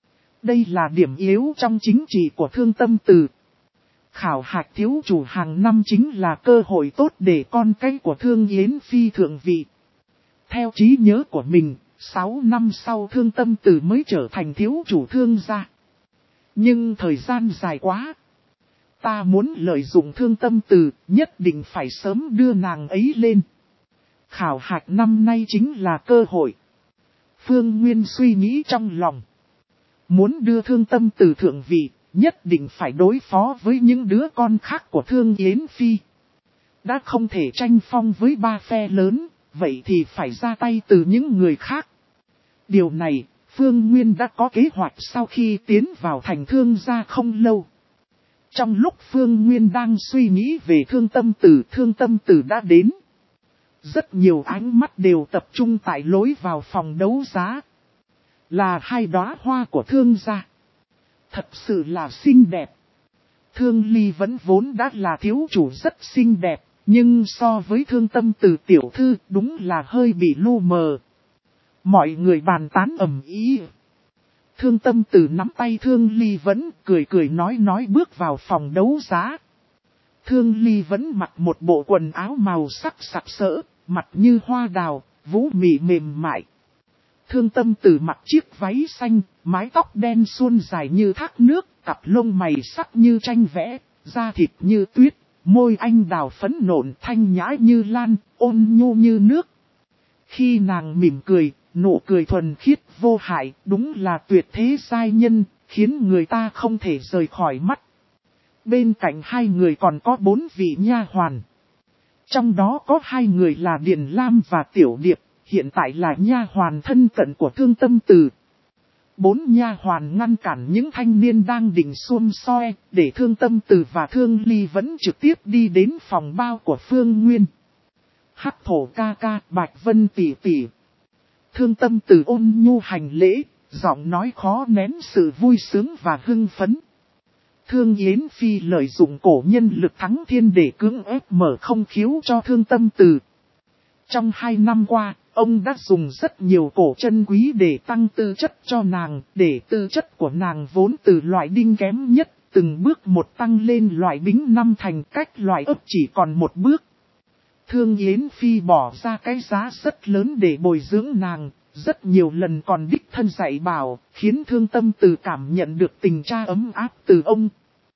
Đây là điểm yếu trong chính trị của Thương Tâm Tử. Khảo hạch thiếu chủ hàng năm chính là cơ hội tốt để con cái của Thương Yến Phi thượng vị. Theo trí nhớ của mình, sáu năm sau Thương Tâm Tử mới trở thành thiếu chủ Thương gia. Nhưng thời gian dài quá. Ta muốn lợi dụng Thương Tâm Tử, nhất định phải sớm đưa nàng ấy lên. Khảo hạch năm nay chính là cơ hội. Phương Nguyên suy nghĩ trong lòng. Muốn đưa Thương Tâm Tử thượng vị, nhất định phải đối phó với những đứa con khác của Thương Yến Phi. Đã không thể tranh phong với ba phe lớn, vậy thì phải ra tay từ những người khác. Điều này, Phương Nguyên đã có kế hoạch sau khi tiến vào thành Thương gia không lâu. Trong lúc Phương Nguyên đang suy nghĩ về Thương Tâm Tử, Thương Tâm Tử đã đến. Rất nhiều ánh mắt đều tập trung tại lối vào phòng đấu giá. Là hai đóa hoa của Thương gia. Thật sự là xinh đẹp. Thương Ly vẫn vốn đã là thiếu chủ rất xinh đẹp, nhưng so với Thương Tâm Tử tiểu thư đúng là hơi bị lu mờ. Mọi người bàn tán ầm ĩ. Thương Tâm Tử nắm tay Thương Ly vẫn cười cười nói nói bước vào phòng đấu giá. Thương Ly vẫn mặc một bộ quần áo màu sắc sặc sỡ, mặt như hoa đào, vũ mị mềm mại. Thương Tâm Tử mặc chiếc váy xanh, mái tóc đen suôn dài như thác nước, cặp lông mày sắc như tranh vẽ, da thịt như tuyết, môi anh đào phấn nộn thanh nhã như lan, ôn nhu như nước. Khi nàng mỉm cười, nụ cười thuần khiết vô hại, đúng là tuyệt thế giai nhân, khiến người ta không thể rời khỏi mắt. Bên cạnh hai người còn có bốn vị nha hoàn. Trong đó có hai người là Điền Lam và Tiểu Điệp, hiện tại là nha hoàn thân cận của Thương Tâm Tử. Bốn nha hoàn ngăn cản những thanh niên đang định xuông soi, để Thương Tâm Tử và Thương Ly vẫn trực tiếp đi đến phòng bao của Phương Nguyên. Hắc Thổ ca ca, Bạch Vân tỷ tỷ. Thương Tâm Tử ôn nhu hành lễ, giọng nói khó nén sự vui sướng và hưng phấn. Thương Yến Phi lợi dụng cổ nhân lực thắng thiên để cưỡng ép mở không khiếu cho Thương Tâm Tử. Trong hai năm qua, ông đã dùng rất nhiều cổ chân quý để tăng tư chất cho nàng, để tư chất của nàng vốn từ loại đinh kém nhất, từng bước một tăng lên loại bính năm thành cách loại ấp chỉ còn một bước. Thương Yến Phi bỏ ra cái giá rất lớn để bồi dưỡng nàng, rất nhiều lần còn đích thân dạy bảo, khiến Thương Tâm Tử cảm nhận được tình cha ấm áp từ ông.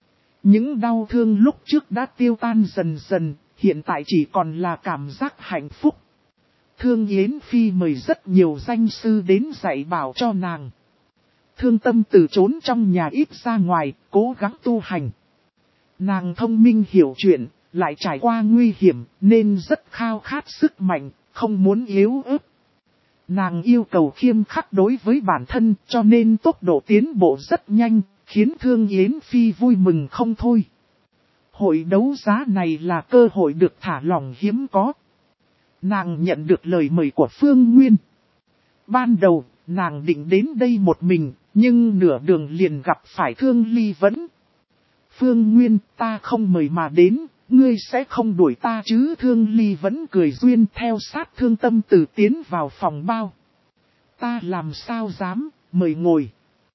Những đau thương lúc trước đã tiêu tan dần dần, hiện tại chỉ còn là cảm giác hạnh phúc. Thương Yến Phi mời rất nhiều danh sư đến dạy bảo cho nàng. Thương Tâm Tử trốn trong nhà ít ra ngoài, cố gắng tu hành. Nàng thông minh hiểu chuyện, lại trải qua nguy hiểm, nên rất khao khát sức mạnh, không muốn yếu ớt. Nàng yêu cầu khiêm khắc đối với bản thân, cho nên tốc độ tiến bộ rất nhanh, khiến Thương Yến Phi vui mừng không thôi. Hội đấu giá này là cơ hội được thả lỏng hiếm có. Nàng nhận được lời mời của Phương Nguyên. Ban đầu, nàng định đến đây một mình, nhưng nửa đường liền gặp phải Thương Ly Vẫn. Phương Nguyên, ta không mời mà đến, ngươi sẽ không đuổi ta chứ? Thương Ly Vẫn cười duyên theo sát Thương Tâm Tử tiến vào phòng bao. Ta làm sao dám, mời ngồi.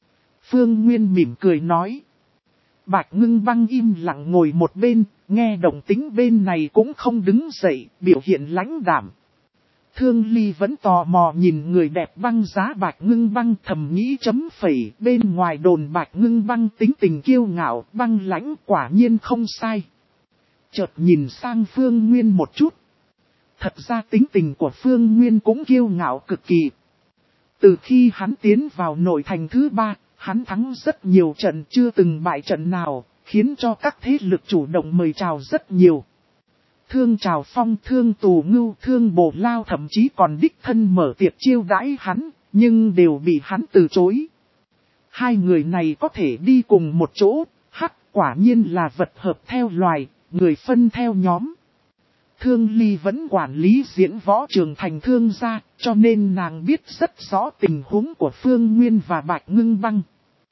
Phương Nguyên mỉm cười nói. Bạch Ngưng Băng im lặng ngồi một bên, nghe động tính bên này cũng không đứng dậy, biểu hiện lãnh đạm. Thương Ly vẫn tò mò nhìn người đẹp băng giá Bạch Ngưng Băng, thầm nghĩ chấm phẩy, bên ngoài đồn Bạch Ngưng Băng tính tình kiêu ngạo, băng lãnh, quả nhiên không sai. Chợt nhìn sang Phương Nguyên một chút. Thật ra tính tình của Phương Nguyên cũng kiêu ngạo cực kỳ. Từ khi hắn tiến vào nội thành thứ ba, hắn thắng rất nhiều trận, chưa từng bại trận nào, khiến cho các thế lực chủ động mời chào rất nhiều. Thương Trào Phong, Thương Tù Ngưu, Thương Bồ Lao thậm chí còn đích thân mở tiệc chiêu đãi hắn, nhưng đều bị hắn từ chối. Hai người này có thể đi cùng một chỗ, hắc quả nhiên là vật hợp theo loài, người phân theo nhóm. Thương Ly vẫn quản lý diễn võ trường thành thương gia, cho nên nàng biết rất rõ tình huống của Phương Nguyên và Bạch Ngưng Băng.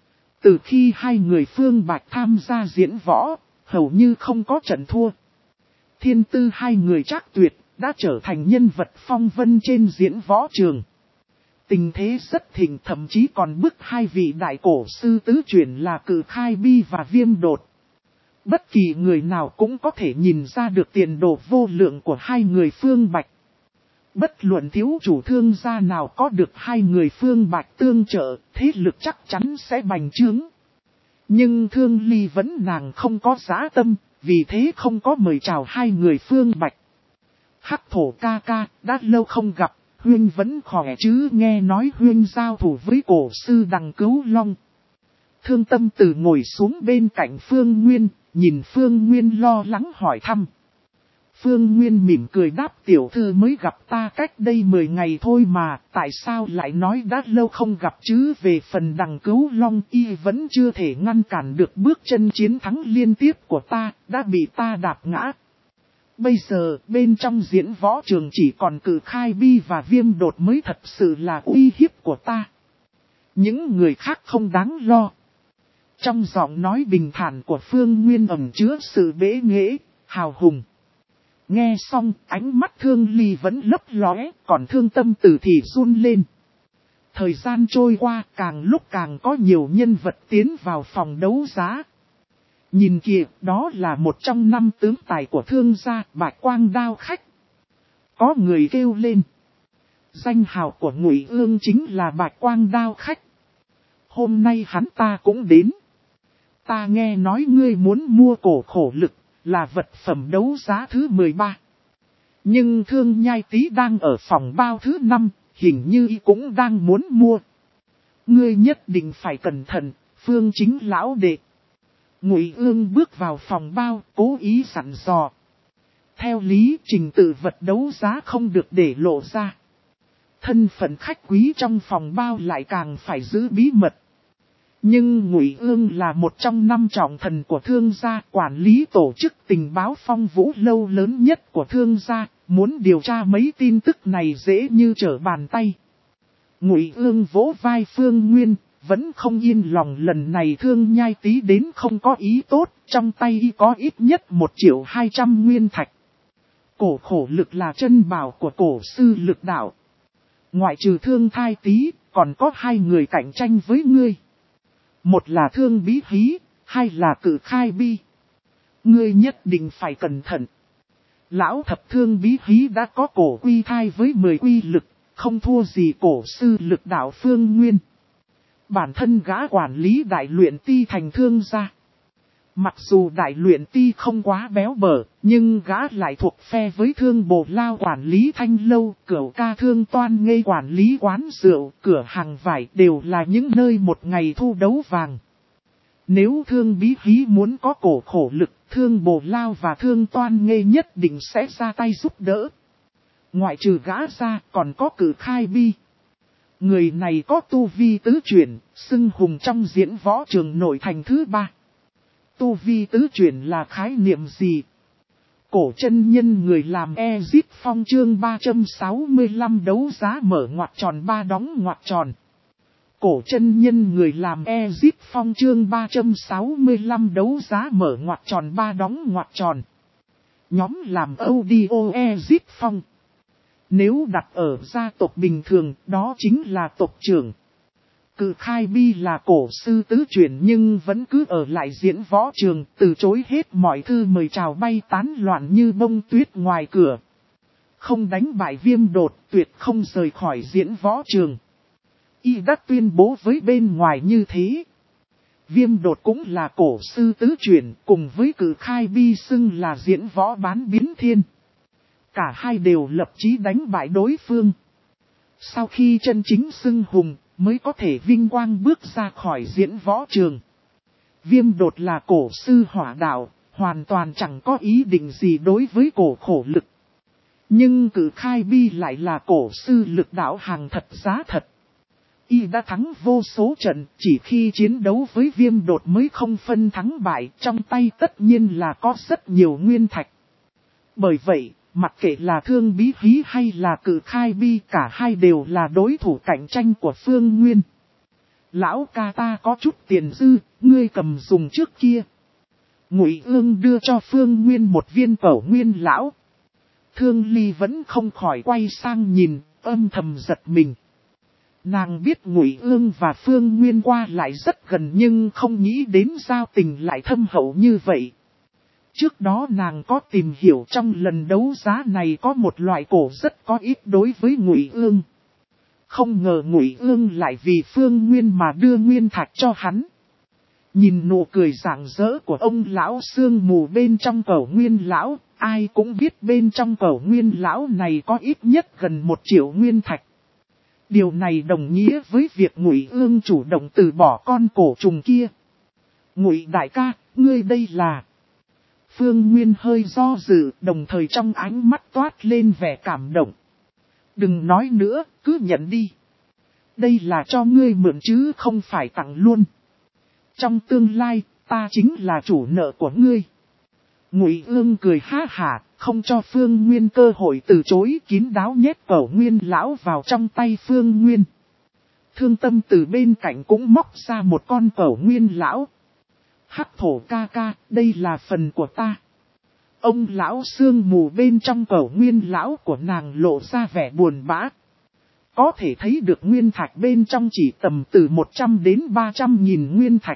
Từ khi hai người Phương Bạch tham gia diễn võ, hầu như không có trận thua. Thiên tư hai người trác tuyệt, đã trở thành nhân vật phong vân trên diễn võ trường. Tình thế rất thịnh, thậm chí còn bức hai vị đại cổ sư tứ chuyển là Cự Khai Bi và Viêm Đột. Bất kỳ người nào cũng có thể nhìn ra được tiền đồ vô lượng của hai người Phương Bạch. Bất luận thiếu chủ thương gia nào có được hai người Phương Bạch tương trợ, thế lực chắc chắn sẽ bành trướng. Nhưng Thương Ly vẫn nàng không có dã tâm, vì thế không có mời chào hai người Phương Bạch. Hắc Thổ ca ca, đã lâu không gặp, Huyên vẫn khỏe chứ, nghe nói Huyên giao thủ với cổ sư Đằng Cửu Long. Thương Tâm Tử ngồi xuống bên cạnh Phương Nguyên, nhìn Phương Nguyên lo lắng hỏi thăm. Phương Nguyên mỉm cười đáp, tiểu thư mới gặp ta cách đây mười ngày thôi mà, tại sao lại nói đã lâu không gặp chứ? Về phần Đằng Cửu Long, y vẫn chưa thể ngăn cản được bước chân chiến thắng liên tiếp của ta, đã bị ta đạp ngã. Bây giờ, bên trong diễn võ trường chỉ còn Cự Khai Bi và Viêm Đột mới thật sự là uy hiếp của ta. Những người khác không đáng lo. Trong giọng nói bình thản của Phương Nguyên ẩn chứa sự bế nghệ, hào hùng. Nghe xong, ánh mắt Thương Ly vẫn lấp lóe, còn Thương Tâm Tử thì run lên. Thời gian trôi qua, càng lúc càng có nhiều nhân vật tiến vào phòng đấu giá. Nhìn kìa, đó là một trong năm tướng tài của thương gia, Bạch Quang Đao Khách. Có người kêu lên. Danh hào của Ngụy Ương chính là Bạch Quang Đao Khách. Hôm nay hắn ta cũng đến. Ta nghe nói ngươi muốn mua cổ khổ lực, là vật phẩm đấu giá thứ mười ba. Nhưng Thương Nhai Tý đang ở phòng bao thứ năm, hình như y cũng đang muốn mua. Ngươi nhất định phải cẩn thận, Phương Chính lão đệ. Ngụy Ương bước vào phòng bao, cố ý dặn dò. Theo lý trình tự vật đấu giá không được để lộ ra. Thân phận khách quý trong phòng bao lại càng phải giữ bí mật. Nhưng Ngụy Ương là một trong năm trọng thần của thương gia, quản lý tổ chức tình báo Phong Vũ lâu lớn nhất của thương gia, muốn điều tra mấy tin tức này dễ như trở bàn tay. Ngụy Ương vỗ vai Phương Nguyên, vẫn không yên lòng lần này Thương Nhai Tý đến không có ý tốt, trong tay y có ít nhất một triệu hai trăm nguyên thạch. Cổ khổ lực là chân bảo của cổ sư lực đạo. Ngoại trừ Thương Thai Tý, còn có hai người cạnh tranh với ngươi. Một là Thương Bí Hí, hai là Cự Khai Bi. Ngươi nhất định phải cẩn thận. Lão thập Thương Bí Hí đã có cổ quy thai với mười quy lực, không thua gì cổ sư lực đạo Phương Nguyên. Bản thân gã quản lý đại luyện ti thành thương gia. Mặc dù đại luyện ti không quá béo bở, nhưng gã lại thuộc phe với Thương Bồ Lao quản lý Thanh Lâu, Cửu Ca Thương Toan Ngây quản lý quán rượu, cửa hàng vải đều là những nơi một ngày thu đấu vàng. Nếu Thương Bí Hí muốn có cổ khổ lực, Thương Bồ Lao và Thương Toan Ngây nhất định sẽ ra tay giúp đỡ. Ngoại trừ gã ra còn có Cự Khai Bi. Người này có tu vi tứ chuyển, xưng hùng trong diễn võ trường nội thành thứ ba. Tu vi tứ chuyển là khái niệm gì? Cổ chân nhân người làm Ezip Phong chương ba trăm sáu mươi lăm đấu giá mở ngoặc tròn ba đóng ngoặc tròn. Cổ chân nhân người làm Ezip Phong chương ba trăm sáu mươi lăm đấu giá mở ngoặc tròn ba đóng ngoặc tròn. Nhóm làm audio Ezip Phong. Nếu đặt ở gia tộc bình thường, đó chính là tộc trưởng. Cự Khai Bi là cổ sư tứ chuyển nhưng vẫn cứ ở lại diễn võ trường, từ chối hết mọi thư mời chào bay tán loạn như bông tuyết ngoài cửa. Không đánh bại Viêm Đột, tuyệt không rời khỏi diễn võ trường. Y đã tuyên bố với bên ngoài như thế. Viêm Đột cũng là cổ sư tứ chuyển, cùng với Cự Khai Bi xưng là diễn võ bán biến thiên. Cả hai đều lập chí đánh bại đối phương. Sau khi chân chính xưng hùng, mới có thể vinh quang bước ra khỏi diễn võ trường. Viêm Đột là cổ sư hỏa đạo, hoàn toàn chẳng có ý định gì đối với cổ khổ lực. Nhưng Cự Khai Bi lại là cổ sư lực đạo hàng thật giá thật. Y đã thắng vô số trận, chỉ khi chiến đấu với Viêm Đột mới không phân thắng bại, trong tay tất nhiên là có rất nhiều nguyên thạch. Bởi vậy, mặc kệ là Thương Bí Hí hay là Cự Khai Bi, cả hai đều là đối thủ cạnh tranh của Phương Nguyên. Lão ca ta có chút tiền dư, ngươi cầm dùng trước kia. Ngụy Ương đưa cho Phương Nguyên một viên cẩu nguyên lão. Thương Ly vẫn không khỏi quay sang nhìn, âm thầm giật mình. Nàng biết Ngụy Ương và Phương Nguyên qua lại rất gần nhưng không nghĩ đến giao tình lại thâm hậu như vậy. Trước đó nàng có tìm hiểu trong lần đấu giá này có một loại cổ rất có ích đối với Ngụy Ương. Không ngờ Ngụy Ương lại vì Phương Nguyên mà đưa nguyên thạch cho hắn. Nhìn nụ cười rạng rỡ của ông lão sương mù bên trong cẩu nguyên lão, ai cũng biết bên trong cẩu nguyên lão này có ít nhất gần một triệu nguyên thạch. Điều này đồng nghĩa với việc Ngụy Ương chủ động từ bỏ con cổ trùng kia. Ngụy đại ca, ngươi đây là... Phương Nguyên hơi do dự, đồng thời trong ánh mắt toát lên vẻ cảm động. Đừng nói nữa, cứ nhận đi. Đây là cho ngươi mượn chứ không phải tặng luôn. Trong tương lai, ta chính là chủ nợ của ngươi. Ngụy Ương cười ha hả, không cho Phương Nguyên cơ hội từ chối, kín đáo nhét cẩu nguyên lão vào trong tay Phương Nguyên. Thương Tâm từ bên cạnh cũng móc ra một con cẩu nguyên lão. Hắc thổ ca ca, đây là phần của ta. Ông lão sương mù bên trong cẩu nguyên lão của nàng lộ ra vẻ buồn bã. Có thể thấy được nguyên thạch bên trong chỉ tầm từ một trăm đến ba trăm nghìn nguyên thạch.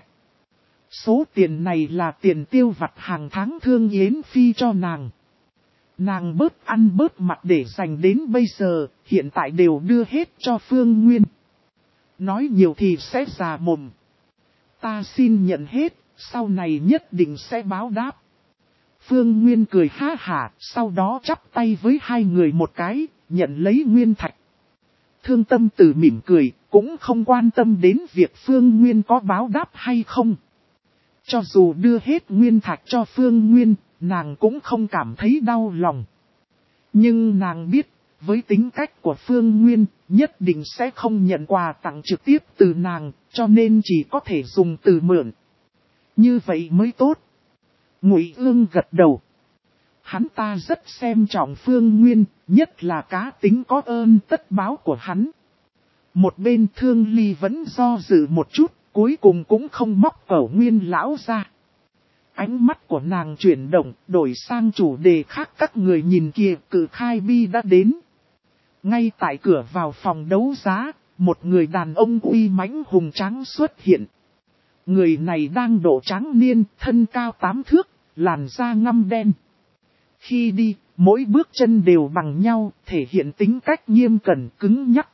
Số tiền này là tiền tiêu vặt hàng tháng Thương Yến Phi cho nàng. Nàng bớt ăn bớt mặc để dành đến bây giờ, hiện tại đều đưa hết cho Phương Nguyên. Nói nhiều thì sẽ già mồm. Ta xin nhận hết, sau này nhất định sẽ báo đáp. Phương Nguyên cười ha hả, sau đó chắp tay với hai người một cái, nhận lấy nguyên thạch. Thương Tâm Tử mỉm cười, cũng không quan tâm đến việc Phương Nguyên có báo đáp hay không. Cho dù đưa hết nguyên thạch cho Phương Nguyên, nàng cũng không cảm thấy đau lòng. Nhưng nàng biết, với tính cách của Phương Nguyên, nhất định sẽ không nhận quà tặng trực tiếp từ nàng, cho nên chỉ có thể dùng từ mượn. Như vậy mới tốt. Ngụy Ương gật đầu. Hắn ta rất xem trọng Phương Nguyên, nhất là cá tính có ơn tất báo của hắn. Một bên Thương Ly vẫn do dự một chút, cuối cùng cũng không móc cẩu nguyên lão ra. Ánh mắt của nàng chuyển động, đổi sang chủ đề khác. Các người nhìn kìa, Cự Khai Bi đã đến. Ngay tại cửa vào phòng đấu giá, một người đàn ông uy mãnh hùng tráng xuất hiện. Người này đang độ tráng niên, thân cao tám thước, làn da ngăm đen. Khi đi, mỗi bước chân đều bằng nhau, thể hiện tính cách nghiêm cẩn cứng nhắc.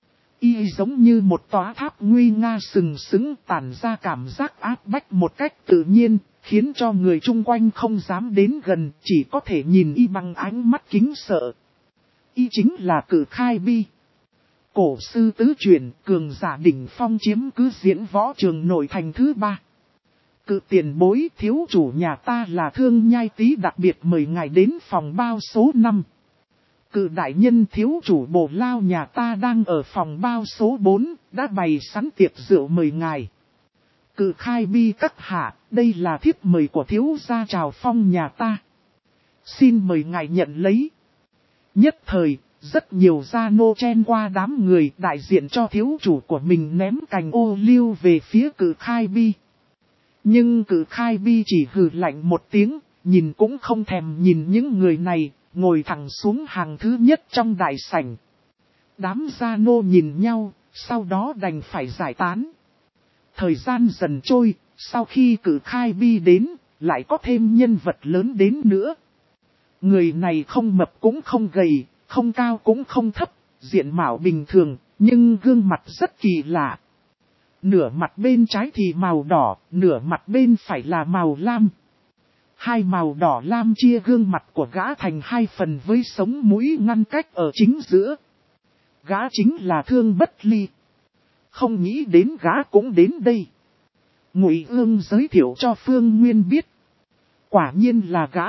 Y giống như một tòa tháp nguy nga sừng sững, tản ra cảm giác áp bách một cách tự nhiên, khiến cho người chung quanh không dám đến gần, chỉ có thể nhìn Y bằng ánh mắt kính sợ. Y chính là Cự Khai Bi. Cổ sư tứ chuyển, cường giả đỉnh phong chiếm cứ diễn võ trường nội thành thứ ba. Cự tiền bối thiếu chủ nhà ta là Thương Nhai Tý đặc biệt mời ngài đến phòng bao số năm. Cự đại nhân thiếu chủ Bồ Lao nhà ta đang ở phòng bao số bốn, đã bày sẵn tiệc rượu mời ngài. Cự Khai Bi các hạ, đây là thiếp mời của thiếu gia Trào Phong nhà ta. Xin mời ngài nhận lấy. Nhất thời, rất nhiều gia nô chen qua đám người đại diện cho thiếu chủ của mình ném cành ô liu về phía Cự Khai Bi. Nhưng Cự Khai Bi chỉ hừ lạnh một tiếng, nhìn cũng không thèm nhìn những người này, ngồi thẳng xuống hàng thứ nhất trong đại sảnh. Đám gia nô nhìn nhau, sau đó đành phải giải tán. Thời gian dần trôi, sau khi cử khai bi đến, lại có thêm nhân vật lớn đến nữa. Người này không mập cũng không gầy, không cao cũng không thấp, diện mạo bình thường, nhưng gương mặt rất kỳ lạ. Nửa mặt bên trái thì màu đỏ, nửa mặt bên phải là màu lam. Hai màu đỏ lam chia gương mặt của gã thành hai phần với sống mũi ngăn cách ở chính giữa. Gã chính là Thương Bất Ly. Không nghĩ đến gã cũng đến đây. Ngụy Ương giới thiệu cho Phương Nguyên biết. Quả nhiên là gã.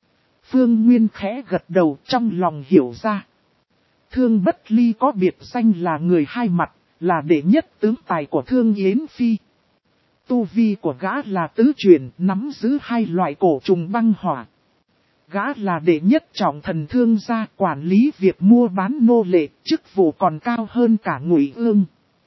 Phương Nguyên khẽ gật đầu trong lòng hiểu ra. Thương Bất Ly có biệt danh là người hai mặt, là đệ nhất tướng tài của Thương Yến Phi. Tu vi của gã là tứ truyền, nắm giữ hai loại cổ trùng băng hỏa. Gã là đệ nhất trọng thần thương gia, quản lý việc mua bán nô lệ, chức vụ còn cao hơn cả Ngụy Ương.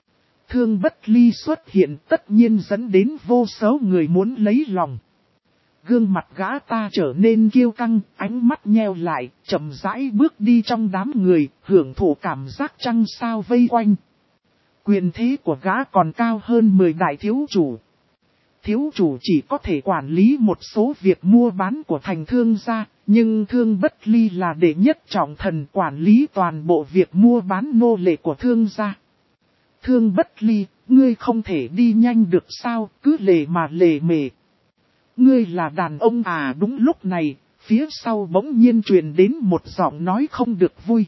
Thương Bất Ly xuất hiện tất nhiên dẫn đến vô số người muốn lấy lòng. Gương mặt gã ta trở nên kiêu căng, ánh mắt nheo lại, chậm rãi bước đi trong đám người, hưởng thụ cảm giác trăng sao vây quanh. Quyền thế của gã còn cao hơn mười đại thiếu chủ. Thiếu chủ chỉ có thể quản lý một số việc mua bán của thành thương gia, nhưng Thương Bất Ly là đệ nhất trọng thần quản lý toàn bộ việc mua bán nô lệ của thương gia. Thương Bất Ly, ngươi không thể đi nhanh được sao, cứ lề mà lề mề. Ngươi là đàn ông à? Đúng lúc này, phía sau bỗng nhiên truyền đến một giọng nói không được vui.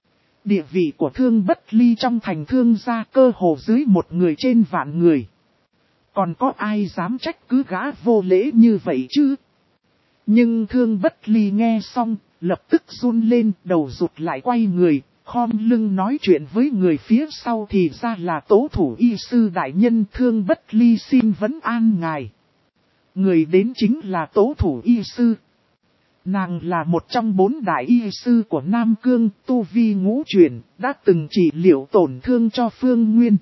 Địa vị của Thương Bất Ly trong thành thương gia cơ hồ dưới một người trên vạn người. Còn có ai dám trách cứ gã vô lễ như vậy chứ? Nhưng Thương Bất Ly nghe xong, lập tức run lên, đầu rụt lại quay người, khom lưng nói chuyện với người phía sau thì ra là Tố Thủ Y Sư đại nhân. Thương Bất Ly xin vấn an ngài. Người đến chính là Tố Thủ Y Sư. Nàng là một trong bốn đại y sư của Nam Cương, tu vi ngũ chuyển, đã từng trị liệu tổn thương cho Phương Nguyên.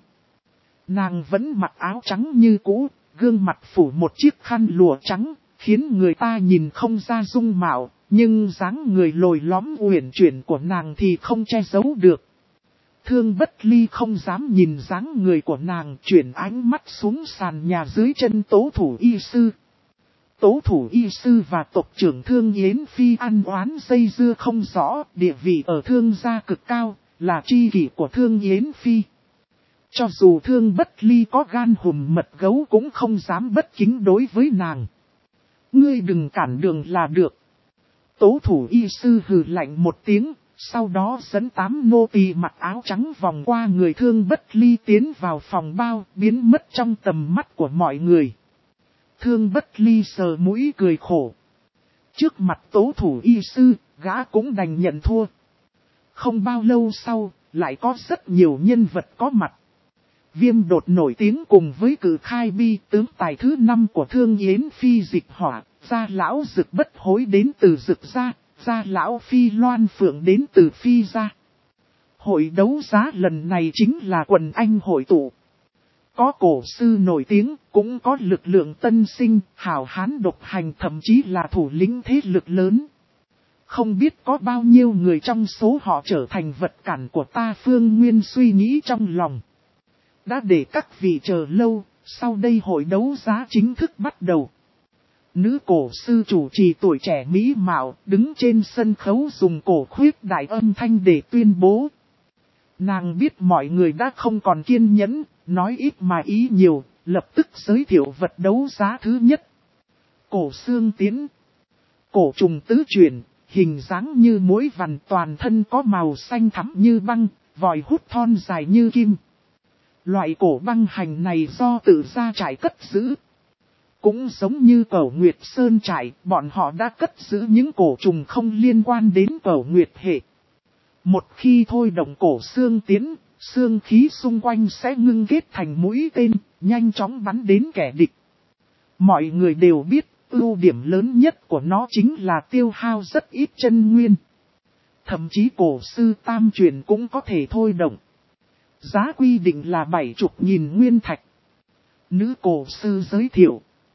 Nàng vẫn mặc áo trắng như cũ, gương mặt phủ một chiếc khăn lụa trắng, khiến người ta nhìn không ra dung mạo, nhưng dáng người lồi lõm uyển chuyển của nàng thì không che giấu được. Thương Bất Ly không dám nhìn dáng người của nàng, chuyển ánh mắt xuống sàn nhà dưới chân Tố Thủ Y Sư. Tố Thủ Y Sư và tộc trưởng Thương Yến Phi ăn oán dây dưa không rõ, địa vị ở thương gia cực cao, là tri kỷ của Thương Yến Phi. Cho dù Thương Bất Ly có gan hùm mật gấu cũng không dám bất kính đối với nàng. Ngươi đừng cản đường là được. Tố Thủ Y Sư hừ lạnh một tiếng, sau đó dẫn tám nô tỳ mặc áo trắng vòng qua người Thương Bất Ly tiến vào phòng bao, biến mất trong tầm mắt của mọi người. Thương Bất Ly sờ mũi cười khổ. Trước mặt Tố Thủ Y Sư, gã cũng đành nhận thua. Không bao lâu sau, lại có rất nhiều nhân vật có mặt. Viêm Đột nổi tiếng cùng với Cử Khai Bi, tướng tài thứ năm của Thương Yến Phi Dịch Hỏa, Gia Lão Dực Bất Hối đến từ Dực Gia, Gia Lão Phi Loan Phượng đến từ Phi Gia. Hội đấu giá lần này chính là quần anh hội tụ. Có cổ sư nổi tiếng, cũng có lực lượng tân sinh, hào hán độc hành, thậm chí là thủ lĩnh thế lực lớn. Không biết có bao nhiêu người trong số họ trở thành vật cản của ta. Phương Nguyên suy nghĩ trong lòng. Đã để các vị chờ lâu, sau đây hội đấu giá chính thức bắt đầu. Nữ cổ sư chủ trì tuổi trẻ mỹ mạo, đứng trên sân khấu dùng cổ khuyết đại âm thanh để tuyên bố. Nàng biết mọi người đã không còn kiên nhẫn, nói ít mà ý nhiều, lập tức giới thiệu vật đấu giá thứ nhất. Cổ xương tiến. Cổ trùng tứ chuyển, hình dáng như muỗi vằn, toàn thân có màu xanh thẳm như băng, vòi hút thon dài như kim. Loại cổ băng hành này do tự gia trại cất giữ. Cũng giống như Cẩu Nguyệt Sơn trại, bọn họ đã cất giữ những cổ trùng không liên quan đến Cẩu Nguyệt hệ. Một khi thôi động cổ xương tiến, xương khí xung quanh sẽ ngưng kết thành mũi tên, nhanh chóng bắn đến kẻ địch. Mọi người đều biết, ưu điểm lớn nhất của nó chính là tiêu hao rất ít chân nguyên. Thậm chí cổ sư tam truyền cũng có thể thôi động. Giá quy định là bảy chục nghìn nguyên thạch. Nữ cổ sư giới thiệu.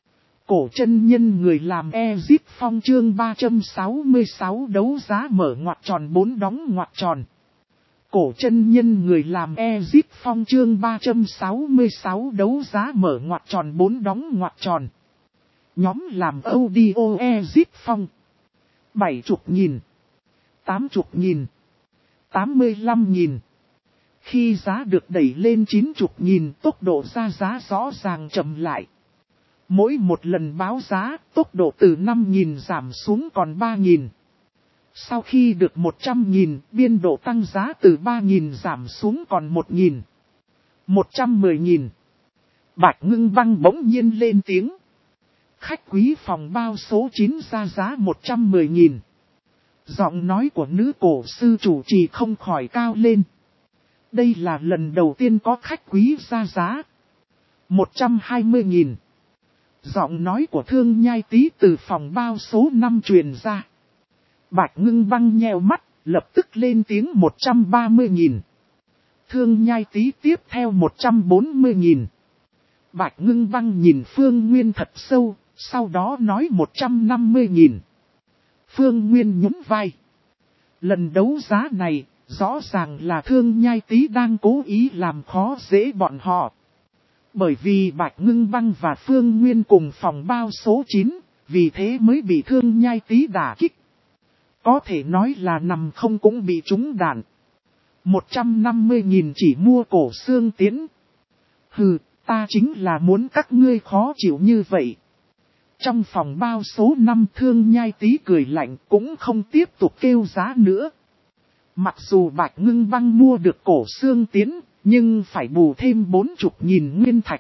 Cổ chân nhân người làm Ezip Phong chương ba trăm sáu mươi sáu đấu giá mở ngoặc tròn bốn đóng ngoặc tròn. Cổ chân nhân người làm Ezip Phong chương ba trăm sáu mươi sáu đấu giá mở ngoặc tròn bốn đóng ngoặc tròn. Nhóm làm audio Ezip Phong. Bảy chục nghìn. Tám chục nghìn. Tám mươi lăm nghìn. Khi giá được đẩy lên chín chục nghìn, tốc độ ra giá rõ ràng chậm lại. Mỗi một lần báo giá, tốc độ từ năm nghìn giảm xuống còn ba nghìn. Sau khi được một trăm nghìn, biên độ tăng giá từ ba nghìn giảm xuống còn một nghìn. một trăm mười nghìn. Bạch Ngưng Băng bỗng nhiên lên tiếng. Khách quý phòng bao số chín ra giá một trăm mười nghìn. Giọng nói của nữ cổ sư chủ trì không khỏi cao lên. Đây là lần đầu tiên có khách quý ra giá. một trăm hai mươi nghìn. Giọng nói của Thương Nhai Tý từ phòng bao số năm truyền ra. Bạch Ngưng Băng nheo mắt, lập tức lên tiếng một trăm ba mươi nghìn. Thương Nhai Tý tiếp theo một trăm bốn mươi nghìn. Bạch Ngưng Băng nhìn Phương Nguyên thật sâu, sau đó nói một trăm năm mươi nghìn. Phương Nguyên nhún vai. Lần đấu giá này, rõ ràng là Thương Nhai Tý đang cố ý làm khó dễ bọn họ. Bởi vì Bạch Ngưng Băng và Phương Nguyên cùng phòng bao số chín, vì thế mới bị Thương Nhai Tý đả kích. Có thể nói là nằm không cũng bị trúng đạn. một trăm năm mươi nghìn chỉ mua cổ xương tiến. Hừ, ta chính là muốn các ngươi khó chịu như vậy. Trong phòng bao số năm Thương Nhai Tý cười lạnh cũng không tiếp tục kêu giá nữa. Mặc dù Bạch Ngưng Băng mua được cổ xương tiến, nhưng phải bù thêm bốn chục nghìn nguyên thạch.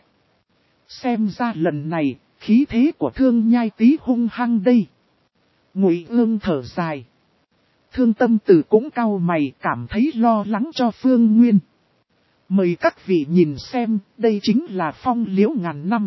Xem ra lần này, khí thế của Thương Nhai Tý hung hăng đây. Ngụy Ương thở dài. Thương Tâm Tử cũng cau mày cảm thấy lo lắng cho Phương Nguyên. Mời các vị nhìn xem, đây chính là phong liễu ngàn năm.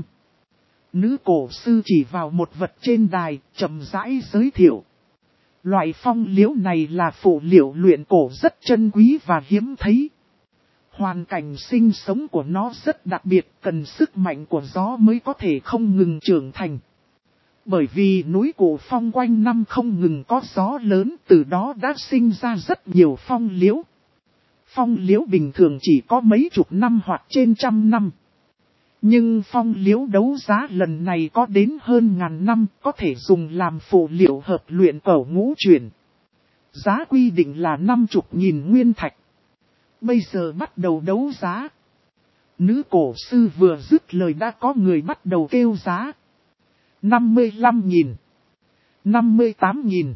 Nữ cổ sư chỉ vào một vật trên đài, chậm rãi giới thiệu. Loại phong liễu này là phụ liệu luyện cổ rất chân quý và hiếm thấy. Hoàn cảnh sinh sống của nó rất đặc biệt, cần sức mạnh của gió mới có thể không ngừng trưởng thành. Bởi vì núi Cổ Phong quanh năm không ngừng có gió lớn, từ đó đã sinh ra rất nhiều phong liễu. Phong liễu bình thường chỉ có mấy chục năm hoặc trên trăm năm. Nhưng phong liễu đấu giá lần này có đến hơn ngàn năm, có thể dùng làm phụ liệu hợp luyện cẩu ngũ chuyển. Giá quy định là năm chục nghìn nguyên thạch. Bây giờ bắt đầu đấu giá. Nữ cổ sư vừa dứt lời đã có người bắt đầu kêu giá. năm mươi lăm nghìn. năm mươi tám nghìn.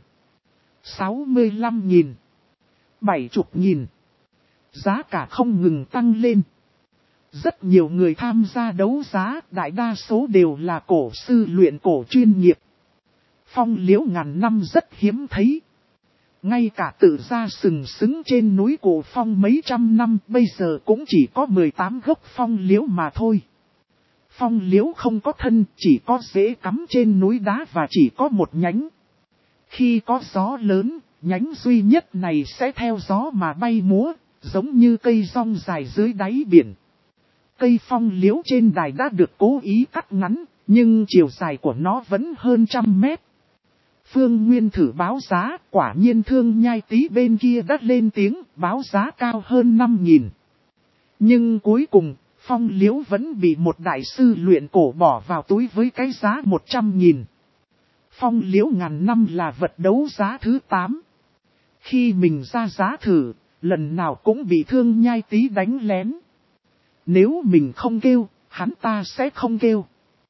sáu mươi lăm nghìn. bảy mươi nghìn. Giá cả không ngừng tăng lên. Rất nhiều người tham gia đấu giá, đại đa số đều là cổ sư luyện cổ chuyên nghiệp. Phong liễu ngàn năm rất hiếm thấy. Ngay cả tự ra sừng sững trên núi Cổ Phong mấy trăm năm bây giờ cũng chỉ có mười tám gốc phong liễu mà thôi. Phong liễu không có thân, chỉ có rễ cắm trên núi đá và chỉ có một nhánh. Khi có gió lớn, nhánh duy nhất này sẽ theo gió mà bay múa, giống như cây rong dài dưới đáy biển. Cây phong liễu trên đài đã được cố ý cắt ngắn, nhưng chiều dài của nó vẫn hơn trăm mét. Phương Nguyên thử báo giá, quả nhiên Thương Nhai Tý bên kia đã lên tiếng, báo giá cao hơn năm nghìn. Nhưng cuối cùng, phong liễu vẫn bị một đại sư luyện cổ bỏ vào túi với cái giá một trăm nghìn. Phong liễu ngàn năm là vật đấu giá thứ tám. Khi mình ra giá thử, lần nào cũng bị Thương Nhai Tý đánh lén. Nếu mình không kêu, hắn ta sẽ không kêu.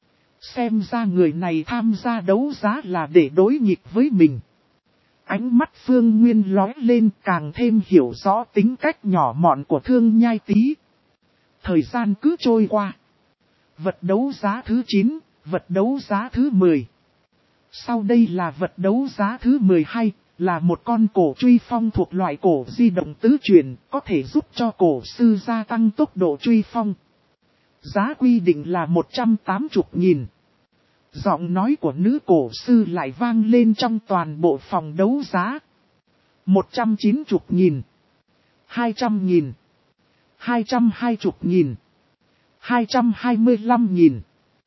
Xem ra người này tham gia đấu giá là để đối nghịch với mình. Ánh mắt Phương Nguyên lóe lên càng thêm hiểu rõ tính cách nhỏ mọn của Thương Nhai Tý. Thời gian cứ trôi qua. Vật đấu giá thứ chín, vật đấu giá thứ mười. Sau đây là vật đấu giá thứ mười hai, là một con cổ truy phong thuộc loại cổ di động tứ chuyển, có thể giúp cho cổ sư gia tăng tốc độ truy phong. Giá quy định là một trăm tám mươi nghìn. Giọng nói của nữ cổ sư lại vang lên trong toàn bộ phòng đấu giá. một trăm chín mươi nghìn. hai trăm nghìn. hai trăm hai mươi nghìn. hai trăm hai mươi lăm nghìn.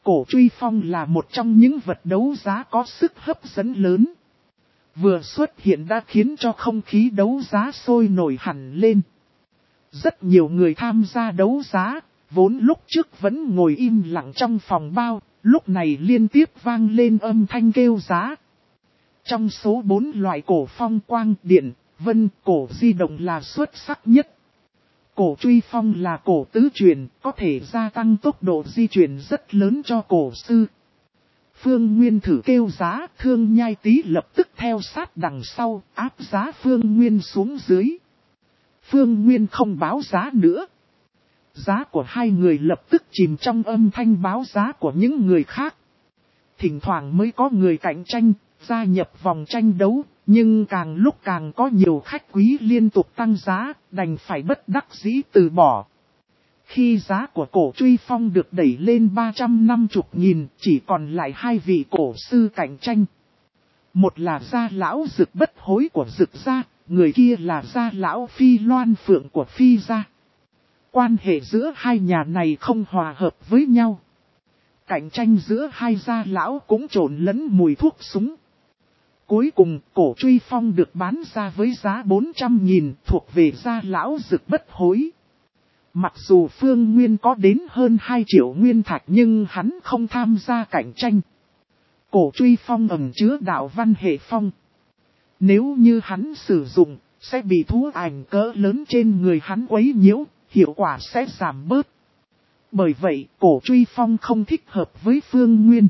Cổ truy phong là một trong những vật đấu giá có sức hấp dẫn lớn. Vừa xuất hiện đã khiến cho không khí đấu giá sôi nổi hẳn lên. Rất nhiều người tham gia đấu giá, vốn lúc trước vẫn ngồi im lặng trong phòng bao, lúc này liên tiếp vang lên âm thanh kêu giá. Trong số bốn loại cổ phong quang điện, vân cổ di động là xuất sắc nhất. Cổ truy phong là cổ tứ chuyển, có thể gia tăng tốc độ di chuyển rất lớn cho cổ sư. Phương Nguyên thử kêu giá, Thương Nhai Tý lập tức theo sát đằng sau, áp giá Phương Nguyên xuống dưới. Phương Nguyên không báo giá nữa. Giá của hai người lập tức chìm trong âm thanh báo giá của những người khác. Thỉnh thoảng mới có người cạnh tranh, gia nhập vòng tranh đấu, nhưng càng lúc càng có nhiều khách quý liên tục tăng giá, đành phải bất đắc dĩ từ bỏ. Khi giá của cổ truy phong được đẩy lên ba trăm năm mươi nghìn, chỉ còn lại hai vị cổ sư cạnh tranh. Một là gia lão Dực Bất Hối của Dực gia, người kia là gia lão Phi Loan Phượng của Phi gia. Quan hệ giữa hai nhà này không hòa hợp với nhau. Cạnh tranh giữa hai gia lão cũng trộn lẫn mùi thuốc súng. Cuối cùng, cổ truy phong được bán ra với giá bốn trăm nghìn thuộc về gia lão Dực Bất Hối. Mặc dù Phương Nguyên có đến hơn hai triệu nguyên thạch nhưng hắn không tham gia cạnh tranh. Cổ truy phong ẩn chứa đạo văn hệ phong. Nếu như hắn sử dụng, sẽ bị thú ảnh cỡ lớn trên người hắn quấy nhiễu, hiệu quả sẽ giảm bớt. Bởi vậy, cổ truy phong không thích hợp với Phương Nguyên.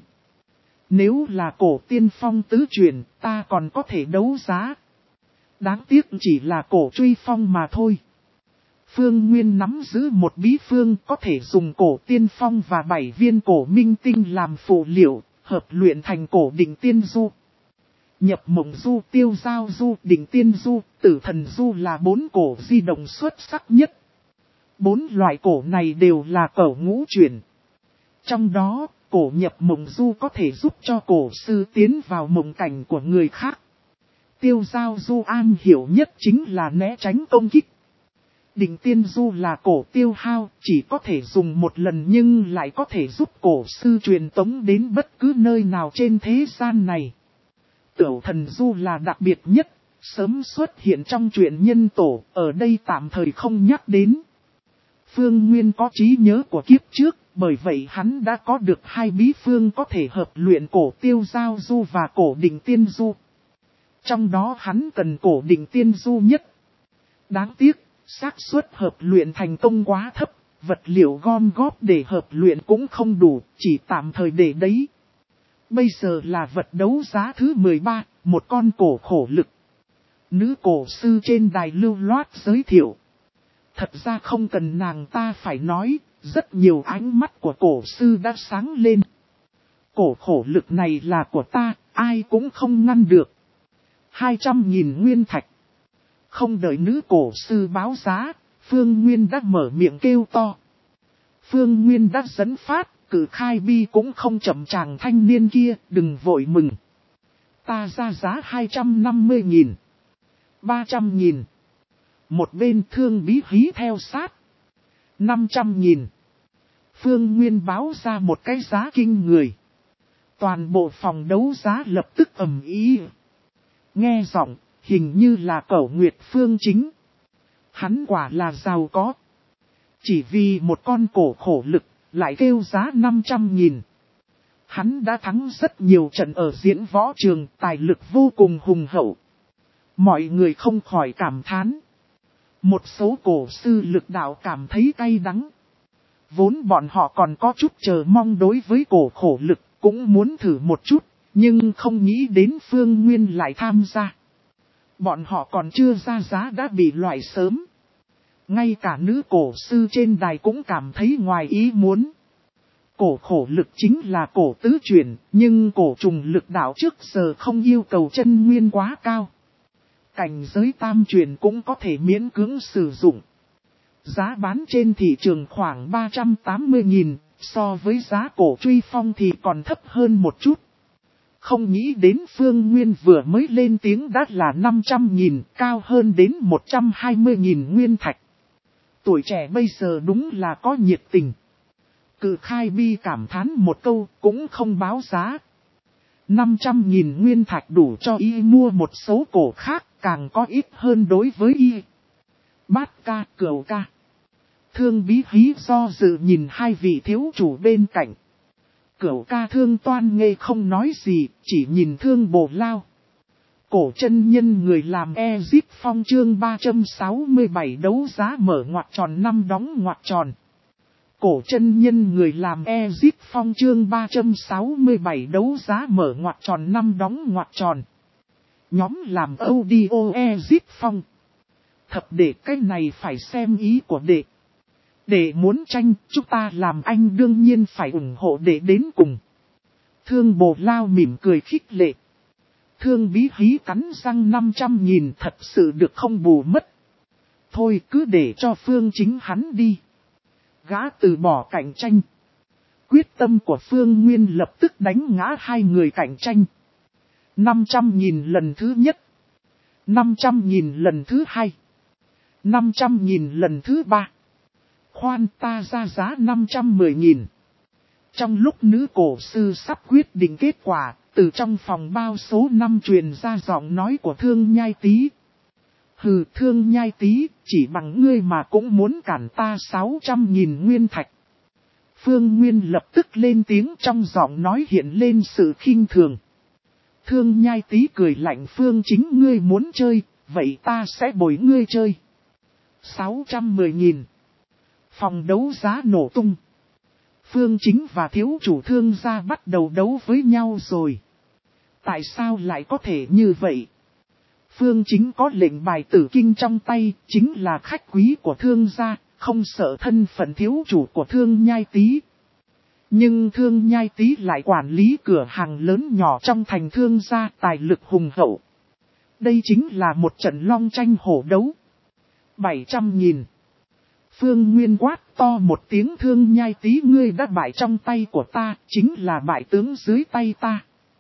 Nếu là cổ tiên phong tứ truyền, ta còn có thể đấu giá. Đáng tiếc chỉ là cổ truy phong mà thôi. Phương Nguyên nắm giữ một bí phương có thể dùng cổ tiên phong và bảy viên cổ minh tinh làm phụ liệu, hợp luyện thành cổ đỉnh tiên du. Nhập mộng du, tiêu giao du, đỉnh tiên du, tử thần du là bốn cổ di động xuất sắc nhất. Bốn loại cổ này đều là cổ ngũ chuyển. Trong đó, cổ nhập mộng du có thể giúp cho cổ sư tiến vào mộng cảnh của người khác. Tiêu giao du an hiểu nhất chính là né tránh công kích. Đỉnh tiên du là cổ tiêu hao, chỉ có thể dùng một lần nhưng lại có thể giúp cổ sư truyền tống đến bất cứ nơi nào trên thế gian này. Tửu thần du là đặc biệt nhất, sớm xuất hiện trong truyện nhân tổ, ở đây tạm thời không nhắc đến. Phương Nguyên có trí nhớ của kiếp trước, bởi vậy hắn đã có được hai bí phương có thể hợp luyện cổ tiêu giao du và cổ đỉnh tiên du. Trong đó hắn cần cổ đỉnh tiên du nhất. Đáng tiếc, xác suất hợp luyện thành công quá thấp, vật liệu gom góp để hợp luyện cũng không đủ, chỉ tạm thời để đấy. Bây giờ là vật đấu giá thứ mười ba, một con cổ khổ lực. Nữ cổ sư trên đài lưu loát giới thiệu. Thật ra không cần nàng ta phải nói, rất nhiều ánh mắt của cổ sư đã sáng lên. Cổ khổ lực này là của ta, ai cũng không ngăn được. hai trăm nghìn nguyên thạch. Không đợi nữ cổ sư báo giá, Phương Nguyên đã mở miệng kêu to. Phương Nguyên đã dẫn phát, cử khai bi cũng không chậm chàng thanh niên kia, đừng vội mừng. Ta ra giá hai trăm năm mươi nghìn. ba trăm nghìn. Một bên Thương Bí hí theo sát. năm trăm nghìn. Phương Nguyên báo ra một cái giá kinh người. Toàn bộ phòng đấu giá lập tức ầm ĩ. Nghe giọng, hình như là Cẩu Nguyệt Phương chính. Hắn quả là giàu có. Chỉ vì một con cổ khổ lực, lại kêu giá năm trăm nghìn. Hắn đã thắng rất nhiều trận ở diễn võ trường, tài lực vô cùng hùng hậu. Mọi người không khỏi cảm thán. Một số cổ sư lực đạo cảm thấy cay đắng. Vốn bọn họ còn có chút chờ mong đối với cổ khổ lực, cũng muốn thử một chút, nhưng không nghĩ đến Phương Nguyên lại tham gia. Bọn họ còn chưa ra giá đã bị loại sớm. Ngay cả nữ cổ sư trên đài cũng cảm thấy ngoài ý muốn. Cổ khổ lực chính là cổ tứ chuyển, nhưng cổ trùng lực đạo trước giờ không yêu cầu chân nguyên quá cao. Cảnh giới tam chuyển cũng có thể miễn cưỡng sử dụng. Giá bán trên thị trường khoảng ba trăm tám mươi nghìn, so với giá cổ truy phong thì còn thấp hơn một chút. Không nghĩ đến Phương Nguyên vừa mới lên tiếng đã là năm trăm nghìn, cao hơn đến một trăm hai mươi nghìn nguyên thạch. Tuổi trẻ bây giờ đúng là có nhiệt tình. Cự khai bi cảm thán một câu cũng không báo giá. năm trăm nghìn nguyên thạch đủ cho y mua một số cổ khác, càng có ít hơn đối với y. Bát ca, Cửu ca. Thương Bí Hí do dự nhìn hai vị thiếu chủ bên cạnh. Cửu ca Thương Toan Nghê không nói gì, chỉ nhìn Thương Bồ Lao. Cổ chân nhân người làm Ezip Phong chương ba trăm sáu mươi bảy đấu giá mở ngoặc tròn năm đóng ngoặc tròn. Cổ chân nhân người làm Ezip Phong chương ba trăm sáu mươi bảy đấu giá mở ngoặc tròn năm đóng ngoặc tròn. Nhóm làm audio Ezip Phong. Thập đệ cái này phải xem ý của đệ. Đệ muốn tranh, chúng ta làm anh đương nhiên phải ủng hộ đệ đến cùng. Thương Bồ Lao mỉm cười khích lệ. Thương Bí Hí cắn răng năm trăm nghìn thật sự được không bù mất. Thôi cứ để cho Phương Chính hắn đi. Gã từ bỏ cạnh tranh. Quyết tâm của Phương Nguyên lập tức đánh ngã hai người cạnh tranh. năm trăm nghìn lần thứ nhất. năm trăm nghìn lần thứ hai. năm trăm nghìn lần thứ ba. Khoan, ta ra giá năm trăm mười nghìn. Trong lúc nữ cổ sư sắp quyết định kết quả, từ trong phòng bao số năm truyền ra giọng nói của Thương Nhai Tý. Hừ, Thương Nhai Tý, chỉ bằng ngươi mà cũng muốn cản ta sáu trăm nghìn nguyên thạch. Phương Nguyên lập tức lên tiếng, trong giọng nói hiện lên sự khinh thường. Thương Nhai Tý cười lạnh, Phương Chính ngươi muốn chơi, vậy ta sẽ bồi ngươi chơi. sáu trăm mười nghìn. Phòng đấu giá nổ tung. Phương Chính và thiếu chủ Thương gia bắt đầu đấu với nhau rồi. Tại sao lại có thể như vậy? Phương Chính có lệnh bài tử kinh trong tay, chính là khách quý của Thương gia, không sợ thân phận thiếu chủ của Thương Nhai Tý. Nhưng Thương Nhai Tý lại quản lý cửa hàng lớn nhỏ trong thành Thương gia, tài lực hùng hậu. Đây chính là một trận long tranh hổ đấu. bảy trăm nghìn. Phương Nguyên quát to một tiếng, Thương Nhai Tý ngươi đã bại trong tay của ta, chính là bại tướng dưới tay ta.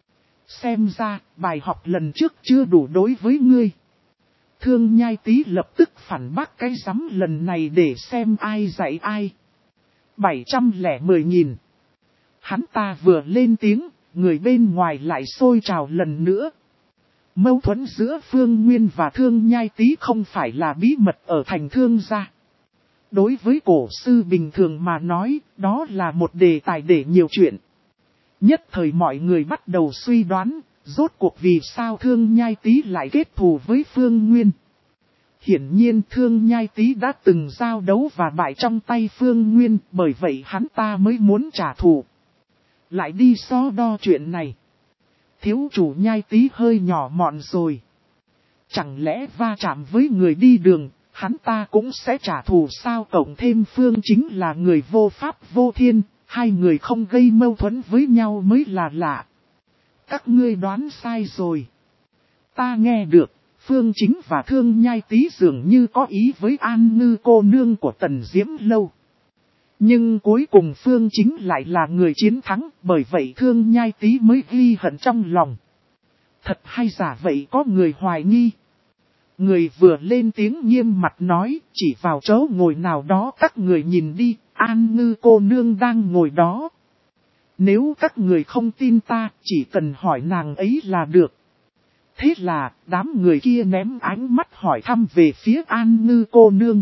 Xem ra, bài học lần trước chưa đủ đối với ngươi. Thương Nhai Tý lập tức phản bác cái rắm lần này để xem ai dạy ai. bảy trăm lẻ mười nghìn. Hắn ta vừa lên tiếng, người bên ngoài lại sôi trào lần nữa. Mâu thuẫn giữa Phương Nguyên và Thương Nhai Tý không phải là bí mật ở thành Thương gia. Đối với cổ sư bình thường mà nói, đó là một đề tài để nhiều chuyện. Nhất thời mọi người bắt đầu suy đoán, rốt cuộc vì sao Thương Nhai Tý lại kết thù với Phương Nguyên. Hiển nhiên Thương Nhai Tý đã từng giao đấu và bại trong tay Phương Nguyên, bởi vậy hắn ta mới muốn trả thù. Lại đi so đo chuyện này. Thiếu chủ Nhai Tý hơi nhỏ mọn rồi. Chẳng lẽ va chạm với người đi đường, hắn ta cũng sẽ trả thù sao? Cộng thêm Phương Chính là người vô pháp vô thiên, hai người không gây mâu thuẫn với nhau mới là lạ. Các ngươi đoán sai rồi. Ta nghe được, Phương Chính và Thương Nhai Tý dường như có ý với An Ngư cô nương của Tần Diễm Lâu. Nhưng cuối cùng Phương Chính lại là người chiến thắng, bởi vậy Thương Nhai Tý mới ghi hận trong lòng. Thật hay giả vậy, có người hoài nghi. Người vừa lên tiếng nghiêm mặt nói, chỉ vào chỗ ngồi nào đó, các người nhìn đi, An Ngư cô nương đang ngồi đó. Nếu các người không tin ta, chỉ cần hỏi nàng ấy là được. Thế là, đám người kia ném ánh mắt hỏi thăm về phía An Ngư cô nương.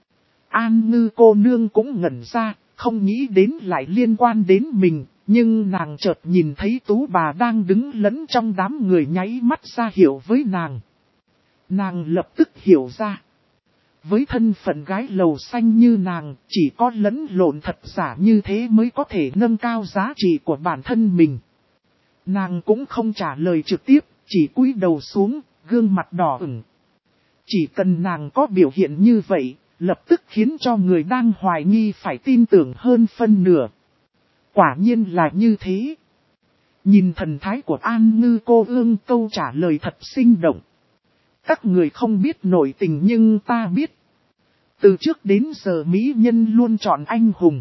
An Ngư cô nương cũng ngẩn ra, không nghĩ đến lại liên quan đến mình, nhưng nàng chợt nhìn thấy tú bà đang đứng lẫn trong đám người, nháy mắt ra hiệu với nàng. Nàng lập tức hiểu ra. Với thân phận gái lầu xanh như nàng, chỉ có lẫn lộn thật giả như thế mới có thể nâng cao giá trị của bản thân mình. Nàng cũng không trả lời trực tiếp, chỉ cúi đầu xuống, gương mặt đỏ ửng. Chỉ cần nàng có biểu hiện như vậy, lập tức khiến cho người đang hoài nghi phải tin tưởng hơn phân nửa. Quả nhiên là như thế. Nhìn thần thái của An Ngư cô ương, câu trả lời thật sinh động. Các người không biết nội tình nhưng ta biết. Từ trước đến giờ mỹ nhân luôn chọn anh hùng.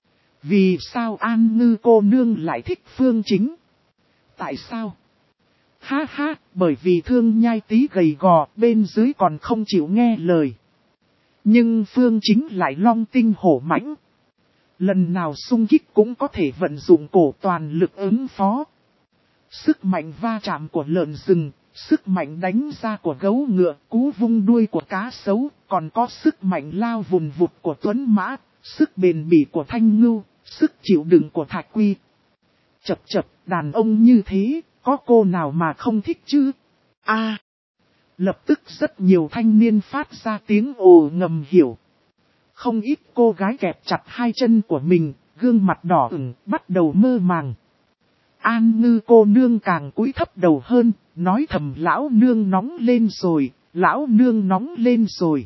Vì sao An Ngư cô nương lại thích Phương Chính? Tại sao? Ha ha, bởi vì Thương Nhai Tý gầy gò, bên dưới còn không chịu nghe lời. Nhưng Phương Chính lại long tinh hổ mãnh. Lần nào xung kích cũng có thể vận dụng cổ toàn lực ứng phó. Sức mạnh va chạm của lợn rừng, sức mạnh đánh ra của gấu ngựa, cú vung đuôi của cá sấu, còn có sức mạnh lao vùn vụt của tuấn mã, sức bền bỉ của thanh ngưu, sức chịu đựng của thạch quy. Chập chập, đàn ông như thế, có cô nào mà không thích chứ? A. Lập tức rất nhiều thanh niên phát ra tiếng ồ ngầm hiểu. Không ít cô gái kẹp chặt hai chân của mình, gương mặt đỏ ửng, bắt đầu mơ màng. An Ngư cô nương càng cúi thấp đầu hơn, nói thầm lão nương nóng lên rồi, lão nương nóng lên rồi.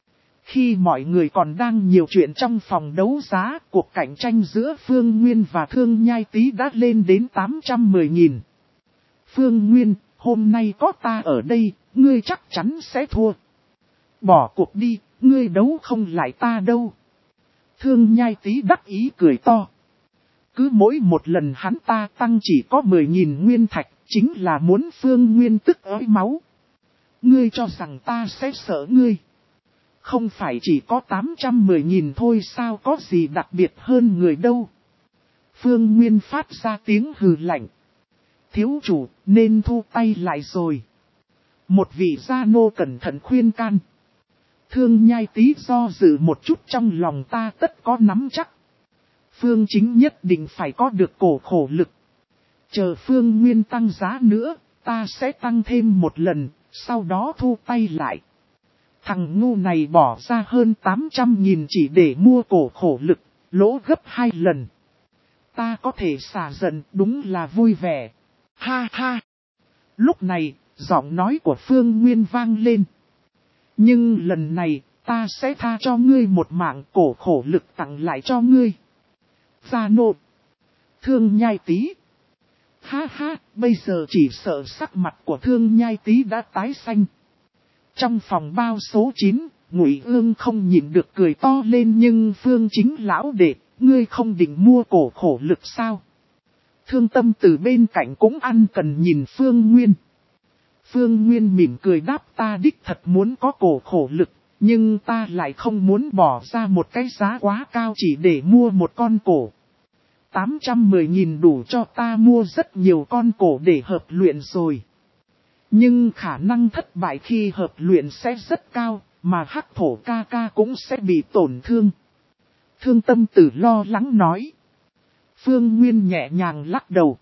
Khi mọi người còn đang nhiều chuyện trong phòng đấu giá, cuộc cạnh tranh giữa Phương Nguyên và Thương Nhai Tý đã lên đến tám trăm mười nghìn. Phương Nguyên, hôm nay có ta ở đây, ngươi chắc chắn sẽ thua. Bỏ cuộc đi, ngươi đấu không lại ta đâu. Thương Nhai Tý đắc ý cười to. Cứ mỗi một lần hắn ta tăng chỉ có mười nghìn nguyên thạch, chính là muốn Phương Nguyên tức ói máu. Ngươi cho rằng ta sẽ sợ ngươi. Không phải chỉ có tám trăm mười nghìn thôi sao, có gì đặc biệt hơn người đâu. Phương Nguyên phát ra tiếng hừ lạnh. Thiếu chủ, nên thu tay lại rồi. Một vị gia nô cẩn thận khuyên can. Thương Nhai Tý do dự một chút, trong lòng ta tất có nắm chắc. Phương Chính nhất định phải có được cổ khổ lực. Chờ Phương Nguyên tăng giá nữa, ta sẽ tăng thêm một lần, sau đó thu tay lại. Thằng ngu này bỏ ra hơn tám trăm nghìn chỉ để mua cổ khổ lực, lỗ gấp hai lần. Ta có thể xả giận, đúng là vui vẻ. Ha ha! Lúc này, giọng nói của Phương Nguyên vang lên. Nhưng lần này, ta sẽ tha cho ngươi một mạng, cổ khổ lực tặng lại cho ngươi. Gia nô. Thương Nhai Tý. Ha ha, bây giờ chỉ sợ sắc mặt của Thương Nhai Tý đã tái xanh. Trong phòng bao số chín, Ngụy Ương không nhịn được cười to lên, nhưng Phương Chính lão đệ, ngươi không định mua cổ khổ lực sao? Thương Tâm từ bên cạnh cũng ăn cần nhìn Phương Nguyên. Phương Nguyên mỉm cười đáp, ta đích thật muốn có cổ khổ lực, nhưng ta lại không muốn bỏ ra một cái giá quá cao chỉ để mua một con cổ. tám trăm mười nghìn đủ cho ta mua rất nhiều con cổ để hợp luyện rồi. Nhưng khả năng thất bại khi hợp luyện sẽ rất cao, mà Hắc Thổ ca ca cũng sẽ bị tổn thương. Thương Tâm Tử lo lắng nói. Phương Nguyên nhẹ nhàng lắc đầu.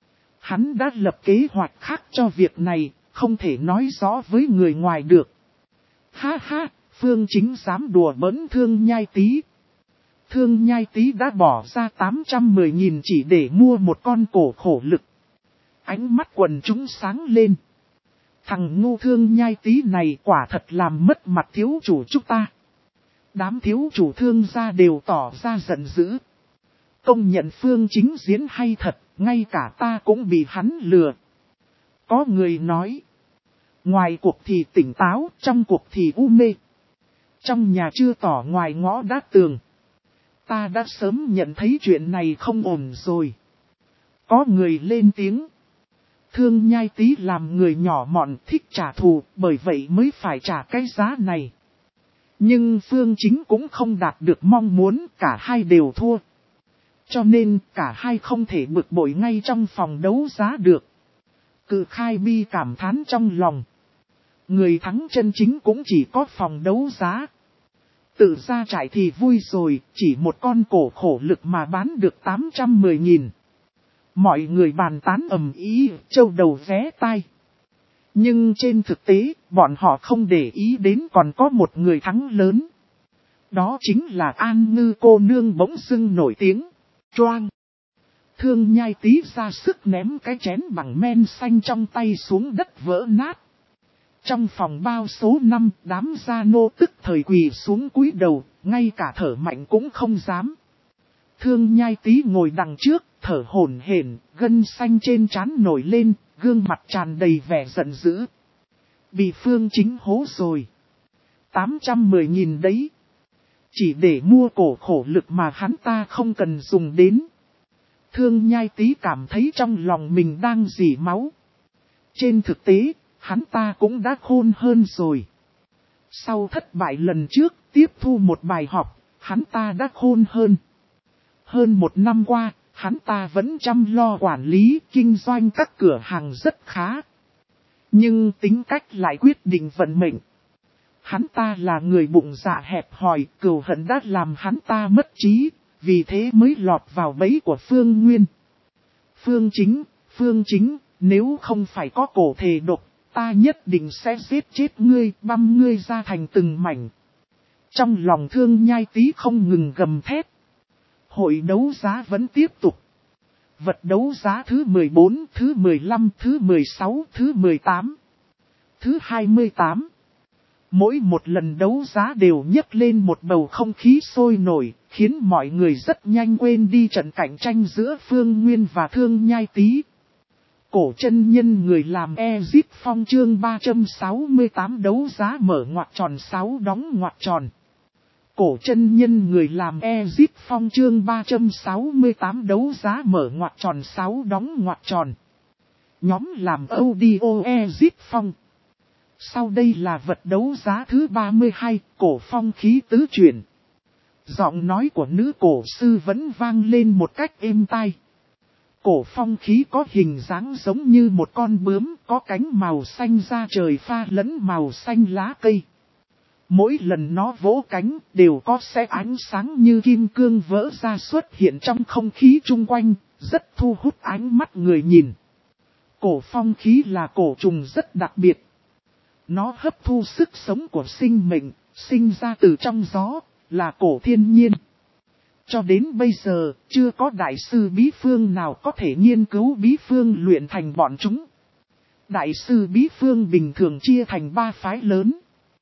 Hắn đã lập kế hoạch khác cho việc này, không thể nói rõ với người ngoài được. Ha ha, Phương Chính dám đùa bỡn Thương Nhai Tý. Thương Nhai Tý đã bỏ ra tám trăm mười nghìn chỉ để mua một con cổ khổ lực. Ánh mắt quần chúng sáng lên. Thằng ngu Thương Nhai Tý này quả thật làm mất mặt thiếu chủ chúng ta. Đám thiếu chủ Thương gia đều tỏ ra giận dữ. Công nhận Phương Chính diễn hay thật, ngay cả ta cũng bị hắn lừa. Có người nói. Ngoài cuộc thì tỉnh táo, trong cuộc thì u mê. Trong nhà chưa tỏ, ngoài ngõ đã tường. Ta đã sớm nhận thấy chuyện này không ổn rồi. Có người lên tiếng. Thương Nhai Tý làm người nhỏ mọn, thích trả thù, bởi vậy mới phải trả cái giá này. Nhưng Phương Chính cũng không đạt được mong muốn, cả hai đều thua. Cho nên cả hai không thể bực bội ngay trong phòng đấu giá được. Cự Khai Bi cảm thán trong lòng. Người thắng chân chính cũng chỉ có phòng đấu giá. Tự ra trại thì vui rồi, chỉ một con cổ khổ lực mà bán được tám trăm mười nghìn. Mọi người bàn tán ầm ĩ, trâu đầu vé tai. Nhưng trên thực tế, bọn họ không để ý đến còn có một người thắng lớn. Đó chính là An Ngư cô nương bỗng dưng nổi tiếng. Choang! Thương Nhai Tý ra sức ném cái chén bằng men xanh trong tay xuống đất vỡ nát. Trong phòng bao số năm, đám gia nô tức thời quỳ xuống cúi đầu, ngay cả thở mạnh cũng không dám. Thương Nhai Tý ngồi đằng trước, thở hổn hển, gân xanh trên trán nổi lên, gương mặt tràn đầy vẻ giận dữ. Bị Phương Chính hố rồi. tám trăm mười nghìn đấy. Chỉ để mua cổ khổ lực mà hắn ta không cần dùng đến. Thương Nhai Tý cảm thấy trong lòng mình đang rỉ máu. Trên thực tế, hắn ta cũng đã khôn hơn rồi. Sau thất bại lần trước, tiếp thu một bài học, hắn ta đã khôn hơn. Hơn một năm qua, hắn ta vẫn chăm lo quản lý, kinh doanh các cửa hàng rất khá. Nhưng tính cách lại quyết định vận mệnh. Hắn ta là người bụng dạ hẹp hòi, cừu hận đã làm hắn ta mất trí, vì thế mới lọt vào bẫy của Phương Nguyên. Phương Chính, Phương Chính, nếu không phải có cổ thề độc, ta nhất định sẽ giết chết ngươi, băm ngươi ra thành từng mảnh. Trong lòng Thương Nhai Tý không ngừng gầm thét. Hội đấu giá vẫn tiếp tục. Vật đấu giá thứ mười bốn, thứ mười lăm, thứ mười sáu, thứ mười tám, thứ hai mươi tám. Mỗi một lần đấu giá đều nhấc lên một bầu không khí sôi nổi, khiến mọi người rất nhanh quên đi trận cạnh tranh giữa Phương Nguyên và Thương Nhai Tý. Cổ chân nhân người làm Ezip Phong chương ba trăm sáu mươi tám đấu giá mở ngoặc tròn sáu đóng ngoặc tròn. Cổ chân nhân người làm Ezip Phong chương ba trăm sáu mươi tám đấu giá mở ngoặc tròn sáu đóng ngoặc tròn. Nhóm làm audio Ezip Phong. Sau đây là vật đấu giá thứ ba mươi hai, cổ phong khí tứ chuyển. Giọng nói của nữ cổ sư vẫn vang lên một cách êm tai. Cổ phong khí có hình dáng giống như một con bướm, có cánh màu xanh da trời pha lẫn màu xanh lá cây. Mỗi lần nó vỗ cánh đều có sẽ ánh sáng như kim cương vỡ ra xuất hiện trong không khí chung quanh, rất thu hút ánh mắt người nhìn. Cổ phong khí là cổ trùng rất đặc biệt. Nó hấp thu sức sống của sinh mệnh, sinh ra từ trong gió, là cổ thiên nhiên. Cho đến bây giờ, chưa có đại sư bí phương nào có thể nghiên cứu bí phương luyện thành bọn chúng. Đại sư bí phương bình thường chia thành ba phái lớn.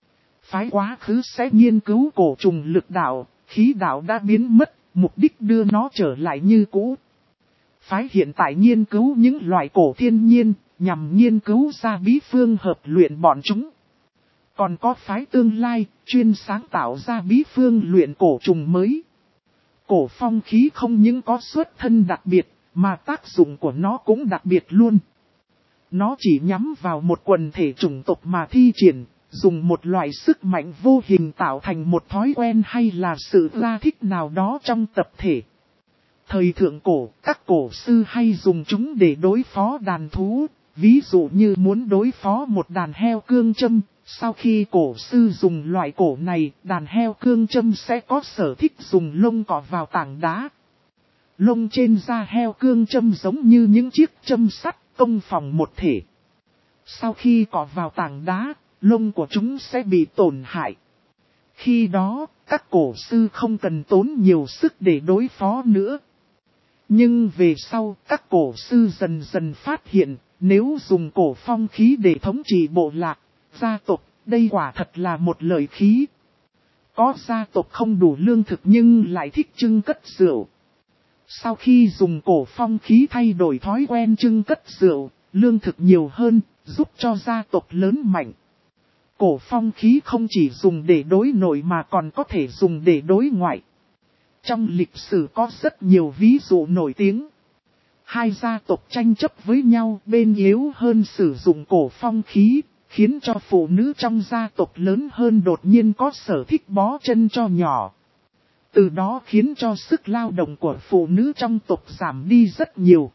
Phái quá khứ sẽ nghiên cứu cổ trùng lực đạo, khí đạo đã biến mất, mục đích đưa nó trở lại như cũ. Phái hiện tại nghiên cứu những loại cổ thiên nhiên, nhằm nghiên cứu ra bí phương hợp luyện bọn chúng. Còn có phái tương lai, chuyên sáng tạo ra bí phương luyện cổ trùng mới. Cổ phong khí không những có xuất thân đặc biệt, mà tác dụng của nó cũng đặc biệt luôn. Nó chỉ nhắm vào một quần thể chủng tộc mà thi triển, dùng một loại sức mạnh vô hình tạo thành một thói quen hay là sự la thích nào đó trong tập thể. Thời thượng cổ, các cổ sư hay dùng chúng để đối phó đàn thú, ví dụ như muốn đối phó một đàn heo cương châm. Sau khi cổ sư dùng loại cổ này, đàn heo cương châm sẽ có sở thích dùng lông cọ vào tảng đá. Lông trên da heo cương châm giống như những chiếc châm sắt, công phòng một thể. Sau khi cọ vào tảng đá, lông của chúng sẽ bị tổn hại. Khi đó, các cổ sư không cần tốn nhiều sức để đối phó nữa. Nhưng về sau, các cổ sư dần dần phát hiện, nếu dùng cổ phong khí để thống trị bộ lạc, gia tộc, đây quả thật là một lợi khí. Có gia tộc không đủ lương thực nhưng lại thích trưng cất rượu. Sau khi dùng cổ phong khí thay đổi thói quen trưng cất rượu, lương thực nhiều hơn, giúp cho gia tộc lớn mạnh. Cổ phong khí không chỉ dùng để đối nội mà còn có thể dùng để đối ngoại. Trong lịch sử có rất nhiều ví dụ nổi tiếng. Hai gia tộc tranh chấp với nhau, bên yếu hơn sử dụng cổ phong khí, khiến cho phụ nữ trong gia tộc lớn hơn đột nhiên có sở thích bó chân cho nhỏ. Từ đó khiến cho sức lao động của phụ nữ trong tộc giảm đi rất nhiều.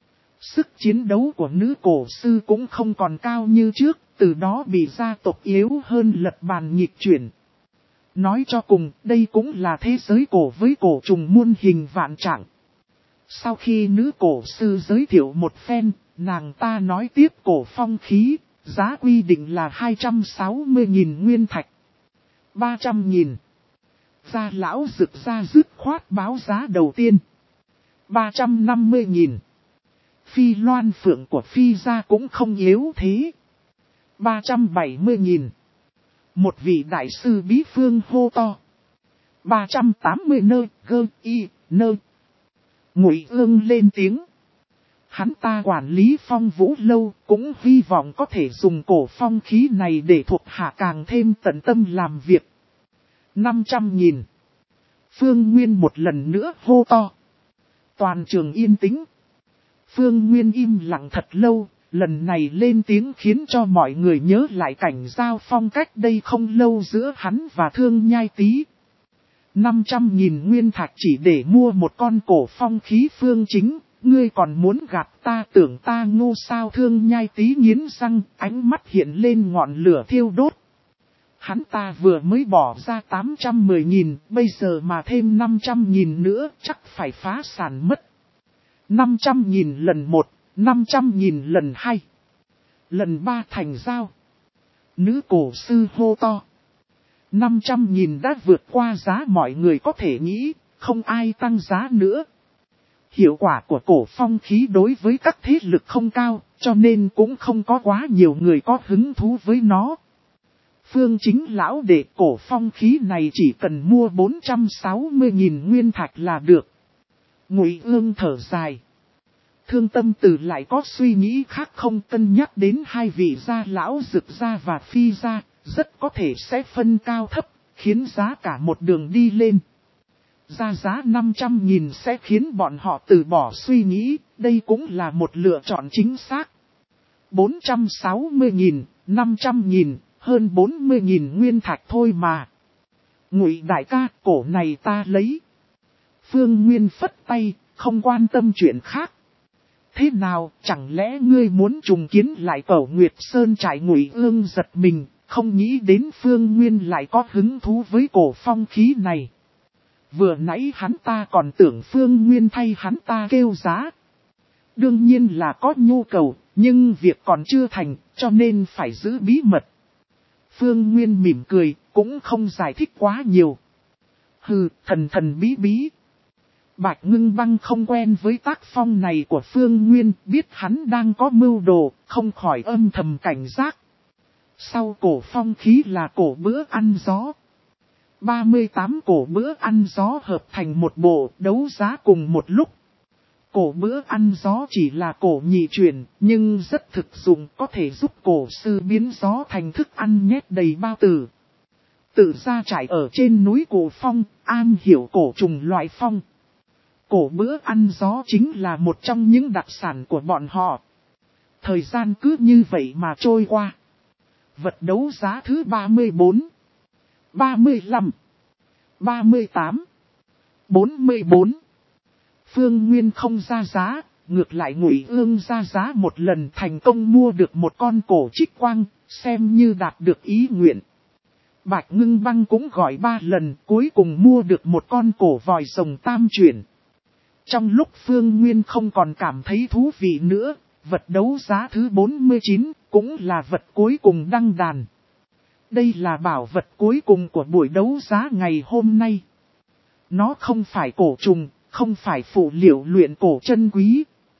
Sức chiến đấu của nữ cổ sư cũng không còn cao như trước, từ đó bị gia tộc yếu hơn lật bàn nghịch chuyển. Nói cho cùng, đây cũng là thế giới cổ với cổ trùng muôn hình vạn trạng. Sau khi nữ cổ sư giới thiệu một phen, nàng ta nói tiếp cổ phong khí, giá quy định là hai trăm sáu mươi nghìn nguyên thạch. ba trăm nghìn. Gia lão rực ra dứt khoát báo giá đầu tiên. ba trăm năm mươi nghìn. Phi loan phượng của phi gia cũng không yếu thế. ba trăm bảy mươi nghìn. Một vị đại sư bí phương hô to. ba trăm tám mươi nơ, gơ, y, nơ. Ngụy Ương lên tiếng. Hắn ta quản lý Phong Vũ lâu, cũng hy vọng có thể dùng cổ phong khí này để thuộc hạ càng thêm tận tâm làm việc. năm trăm nghìn. Phương Nguyên một lần nữa hô to. Toàn trường yên tĩnh. Phương Nguyên im lặng thật lâu, lần này lên tiếng khiến cho mọi người nhớ lại cảnh giao phong cách đây không lâu giữa hắn và Thương Nhai Tý. năm trăm nghìn nguyên thạch chỉ để mua một con cổ phong khí phương chính, ngươi còn muốn gạt ta, tưởng ta ngu sao? Thương Nhai Tý nghiến răng, ánh mắt hiện lên ngọn lửa thiêu đốt. Hắn ta vừa mới bỏ ra tám trăm mười nghìn, bây giờ mà thêm năm trăm nghìn nữa chắc phải phá sản mất. năm trăm nghìn lần một, năm trăm nghìn lần hai, lần ba thành giao. Nữ cổ sư hô to. năm trăm nghìn đã vượt qua giá mọi người có thể nghĩ, không ai tăng giá nữa. Hiệu quả của cổ phong khí đối với các thế lực không cao, cho nên cũng không có quá nhiều người có hứng thú với nó. Phương Chính lão đệ, cổ phong khí này chỉ cần mua bốn trăm sáu mươi nghìn nguyên thạch là được. Ngụy Ương thở dài. Thương Tâm Tử lại có suy nghĩ khác, không cân nhắc đến hai vị gia lão Dực gia và Phi gia, rất có thể sẽ phân cao thấp, khiến giá cả một đường đi lên. Ra giá năm trăm nghìn sẽ khiến bọn họ từ bỏ suy nghĩ, đây cũng là một lựa chọn chính xác. bốn trăm sáu mươi nghìn, năm trăm nghìn, hơn bốn mươi nghìn nguyên thạch thôi mà. Ngụy đại ca, cổ này ta lấy. Phương Nguyên phất tay, không quan tâm chuyện khác. Thế nào, chẳng lẽ ngươi muốn trùng kiến lại Cẩu Nguyệt Sơn trại? Ngụy Ương giật mình, không nghĩ đến Phương Nguyên lại có hứng thú với cổ phong khí này. Vừa nãy hắn ta còn tưởng Phương Nguyên thay hắn ta kêu giá. Đương nhiên là có nhu cầu, nhưng việc còn chưa thành, cho nên phải giữ bí mật. Phương Nguyên mỉm cười, cũng không giải thích quá nhiều. Hừ, thần thần bí bí. Bạch Ngưng Băng không quen với tác phong này của Phương Nguyên, biết hắn đang có mưu đồ, không khỏi âm thầm cảnh giác. Sau cổ phong khí là cổ bữa ăn gió. ba mươi tám cổ bữa ăn gió hợp thành một bộ, đấu giá cùng một lúc. Cổ bữa ăn gió chỉ là cổ nhị truyền, nhưng rất thực dụng, có thể giúp cổ sư biến gió thành thức ăn nhét đầy bao tử. Tự ra trải ở trên núi Cổ Phong, an hiểu cổ trùng loại phong. Cổ bữa ăn gió chính là một trong những đặc sản của bọn họ. Thời gian cứ như vậy mà trôi qua. Vật đấu giá thứ ba mươi bốn, ba mươi lăm, ba mươi tám, bốn mươi bốn. Phương Nguyên không ra giá, ngược lại Ngụy Ương ra giá một lần, thành công mua được một con cổ trích quang, xem như đạt được ý nguyện. Bạch Ngưng Băng cũng gọi ba lần, cuối cùng mua được một con cổ vòi rồng tam chuyển. Trong lúc Phương Nguyên không còn cảm thấy thú vị nữa, vật đấu giá thứ bốn mươi chín, cũng là vật cuối cùng đăng đàn. Đây là bảo vật cuối cùng của buổi đấu giá ngày hôm nay. Nó không phải cổ trùng, không phải phụ liệu luyện cổ chân quý.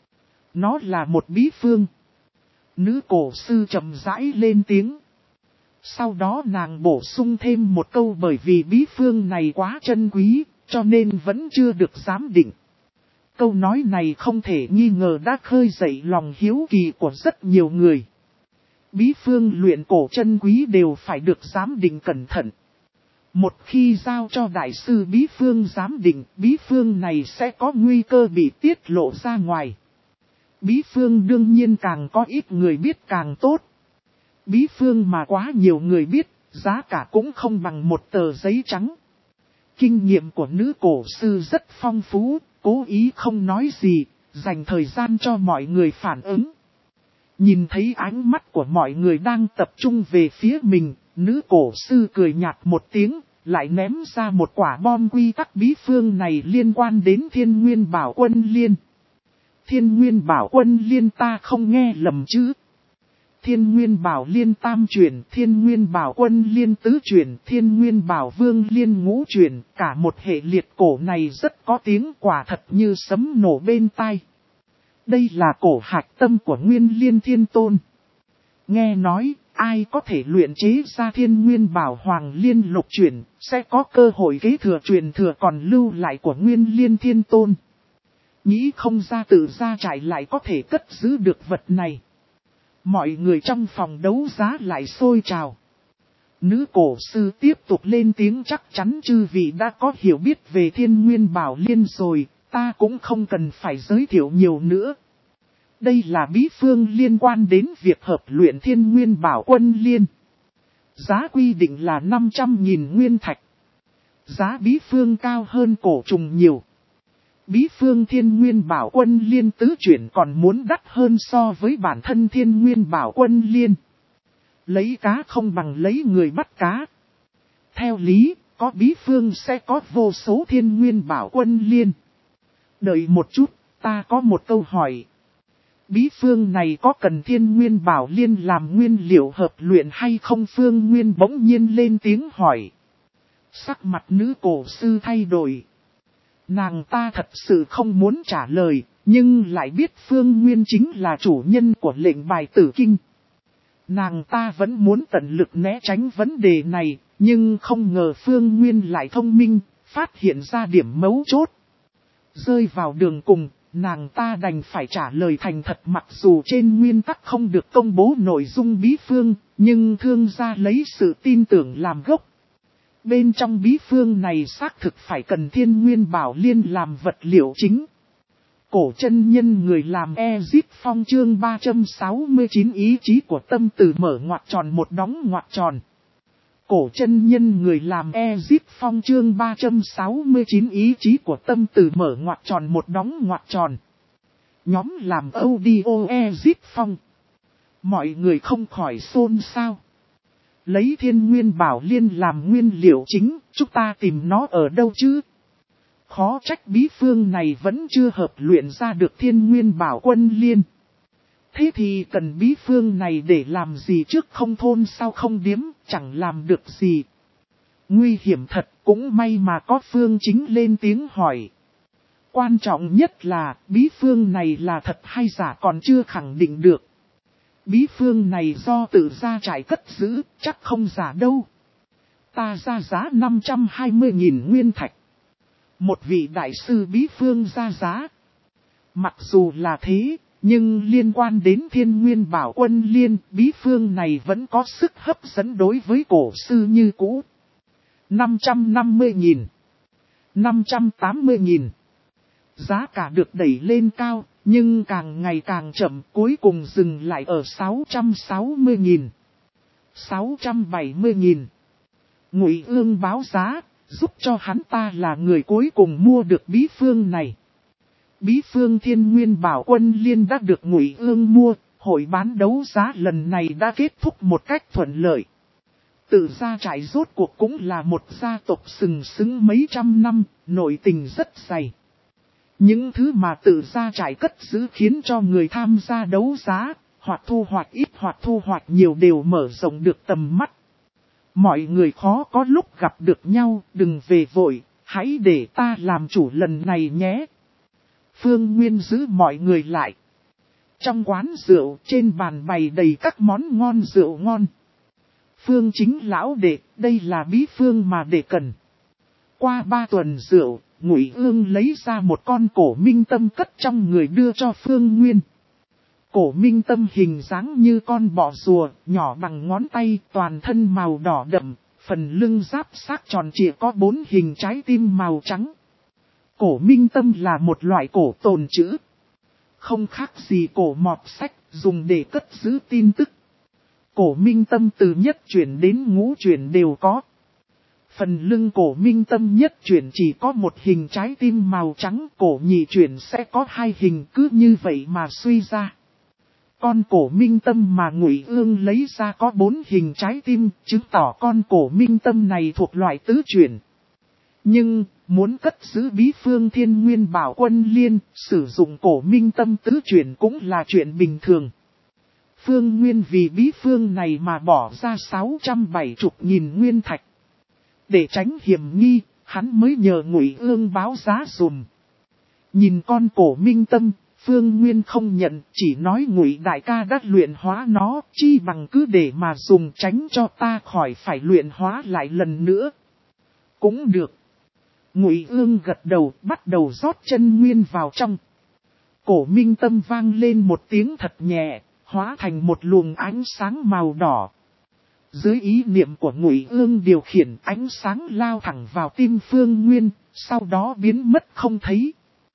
Nó là một bí phương. Nữ cổ sư chậm rãi lên tiếng. Sau đó nàng bổ sung thêm một câu, bởi vì bí phương này quá chân quý, cho nên vẫn chưa được giám định. Câu nói này không thể nghi ngờ đã khơi dậy lòng hiếu kỳ của rất nhiều người. Bí phương luyện cổ chân quý đều phải được giám định cẩn thận. Một khi giao cho đại sư bí phương giám định, bí phương này sẽ có nguy cơ bị tiết lộ ra ngoài. Bí phương đương nhiên càng có ít người biết càng tốt. Bí phương mà quá nhiều người biết, giá cả cũng không bằng một tờ giấy trắng. Kinh nghiệm của nữ cổ sư rất phong phú, cố ý không nói gì, dành thời gian cho mọi người phản ứng. Nhìn thấy ánh mắt của mọi người đang tập trung về phía mình, nữ cổ sư cười nhạt một tiếng, lại ném ra một quả bom quy tắc. Bí phương này liên quan đến Thiên Nguyên Bảo Quân Liên. Thiên Nguyên Bảo Quân Liên, ta không nghe lầm chứ? Thiên Nguyên Bảo Liên tam chuyển, Thiên Nguyên Bảo Quân Liên tứ chuyển, Thiên Nguyên Bảo Vương Liên ngũ chuyển, cả một hệ liệt cổ này rất có tiếng, quả thật như sấm nổ bên tai. Đây là cổ hạch tâm của Nguyên Liên Thiên Tôn. Nghe nói, ai có thể luyện chế ra Thiên Nguyên Bảo Hoàng Liên lục chuyển, sẽ có cơ hội kế thừa truyền thừa còn lưu lại của Nguyên Liên Thiên Tôn. Nghĩ không ra tự ra trại lại có thể cất giữ được vật này. Mọi người trong phòng đấu giá lại sôi trào. Nữ cổ sư tiếp tục lên tiếng, chắc chắn chư vị đã có hiểu biết về Thiên Nguyên Bảo Liên rồi, ta cũng không cần phải giới thiệu nhiều nữa. Đây là bí phương liên quan đến việc hợp luyện Thiên Nguyên Bảo Quân Liên. Giá quy định là năm trăm nghìn nguyên thạch. Giá bí phương cao hơn cổ trùng nhiều. Bí phương Thiên Nguyên Bảo Quân Liên tứ chuyển còn muốn đắt hơn so với bản thân Thiên Nguyên Bảo Quân Liên. Lấy cá không bằng lấy người bắt cá. Theo lý, có bí phương sẽ có vô số Thiên Nguyên Bảo Quân Liên. Đợi một chút, ta có một câu hỏi. Bí phương này có cần Thiên Nguyên Bảo Liên làm nguyên liệu hợp luyện hay không? Phương Nguyên bỗng nhiên lên tiếng hỏi. Sắc mặt nữ cổ sư thay đổi. Nàng ta thật sự không muốn trả lời, nhưng lại biết Phương Nguyên chính là chủ nhân của lệnh bài tử kinh. Nàng ta vẫn muốn tận lực né tránh vấn đề này, nhưng không ngờ Phương Nguyên lại thông minh, phát hiện ra điểm mấu chốt. Rơi vào đường cùng, nàng ta đành phải trả lời thành thật, mặc dù trên nguyên tắc không được công bố nội dung bí phương, nhưng thương gia lấy sự tin tưởng làm gốc. Bên trong bí phương này xác thực phải cần Thiên Nguyên Bảo Liên làm vật liệu chính. Cổ chân nhân người làm Ezip Phong chương ba trăm sáu mươi chín ý chí của tâm từ mở ngoặc tròn một đóng ngoặc tròn. Cổ chân nhân người làm Ezip Phong chương ba trăm sáu mươi chín ý chí của tâm từ mở ngoặc tròn một đóng ngoặc tròn. Nhóm làm audio Ezip Phong. Mọi người không khỏi xôn xao. Lấy Thiên Nguyên Bảo Liên làm nguyên liệu chính, chúng ta tìm nó ở đâu chứ? Khó trách bí phương này vẫn chưa hợp luyện ra được Thiên Nguyên Bảo Quân Liên. Thế thì cần bí phương này để làm gì trước? Không thôn sao không điếm, chẳng làm được gì. Nguy hiểm thật, cũng may mà có Phương Chính lên tiếng hỏi. Quan trọng nhất là bí phương này là thật hay giả còn chưa khẳng định được. Bí phương này do tự gia trại cất giữ, chắc không giả đâu. Ta ra giá năm trăm hai mươi nghìn nguyên thạch. Một vị đại sư bí phương ra giá. Mặc dù là thế, nhưng liên quan đến Thiên Nguyên Bảo Quân Liên, bí phương này vẫn có sức hấp dẫn đối với cổ sư như cũ. năm trăm năm mươi nghìn. năm trăm tám mươi nghìn. Giá cả được đẩy lên cao, nhưng càng ngày càng chậm, cuối cùng dừng lại ở sáu trăm sáu mươi nghìn. sáu trăm bảy mươi nghìn. Ngụy Ương báo giá, giúp cho hắn ta là người cuối cùng mua được bí phương này. Bí phương Thiên Nguyên Bảo Quân Liên đã được Ngụy Ương mua, hội bán đấu giá lần này đã kết thúc một cách thuận lợi. Tự gia trại rốt cuộc cũng là một gia tộc sừng sững mấy trăm năm, nội tình rất dày. Những thứ mà tự gia trại cất giữ khiến cho người tham gia đấu giá, hoặc thu hoạch ít hoặc thu hoạch nhiều đều mở rộng được tầm mắt. Mọi người khó có lúc gặp được nhau, đừng về vội, hãy để ta làm chủ lần này nhé. Phương Nguyên giữ mọi người lại. Trong quán rượu trên bàn bày đầy các món ngon rượu ngon. Phương Chính lão đệ, đây là bí phương mà đệ cần. Qua ba tuần rượu, Ngụy Ương lấy ra một con cổ minh tâm cất trong người đưa cho Phương Nguyên. Cổ minh tâm hình dáng như con bọ rùa, nhỏ bằng ngón tay, toàn thân màu đỏ đậm, phần lưng giáp xác tròn trịa có bốn hình trái tim màu trắng. Cổ minh tâm là một loại cổ tồn trữ. Không khác gì cổ mọt sách, dùng để cất giữ tin tức. Cổ minh tâm từ nhất chuyển đến ngũ chuyển đều có. Phần lưng cổ minh tâm nhất chuyển chỉ có một hình trái tim màu trắng, cổ nhị chuyển sẽ có hai hình, cứ như vậy mà suy ra. Con cổ minh tâm mà Ngụy Ương lấy ra có bốn hình trái tim, chứng tỏ con cổ minh tâm này thuộc loại tứ chuyển. Nhưng, muốn cất giữ bí phương Thiên Nguyên Bảo Quân Liên, sử dụng cổ minh tâm tứ chuyển cũng là chuyện bình thường. Phương Nguyên vì bí phương này mà bỏ ra sáu trăm bảy mươi nghìn nguyên thạch. Để tránh hiểm nghi, hắn mới nhờ Ngụy Ương báo giá dùm. Nhìn con cổ minh tâm, Phương Nguyên không nhận, chỉ nói Ngụy đại ca đã luyện hóa nó, chi bằng cứ để mà dùng tránh cho ta khỏi phải luyện hóa lại lần nữa. Cũng được. Ngụy Ương gật đầu, bắt đầu rót chân nguyên vào trong. Cổ minh tâm vang lên một tiếng thật nhẹ, hóa thành một luồng ánh sáng màu đỏ. Dưới ý niệm của Ngụy Ương điều khiển, ánh sáng lao thẳng vào tim Phương Nguyên, sau đó biến mất không thấy.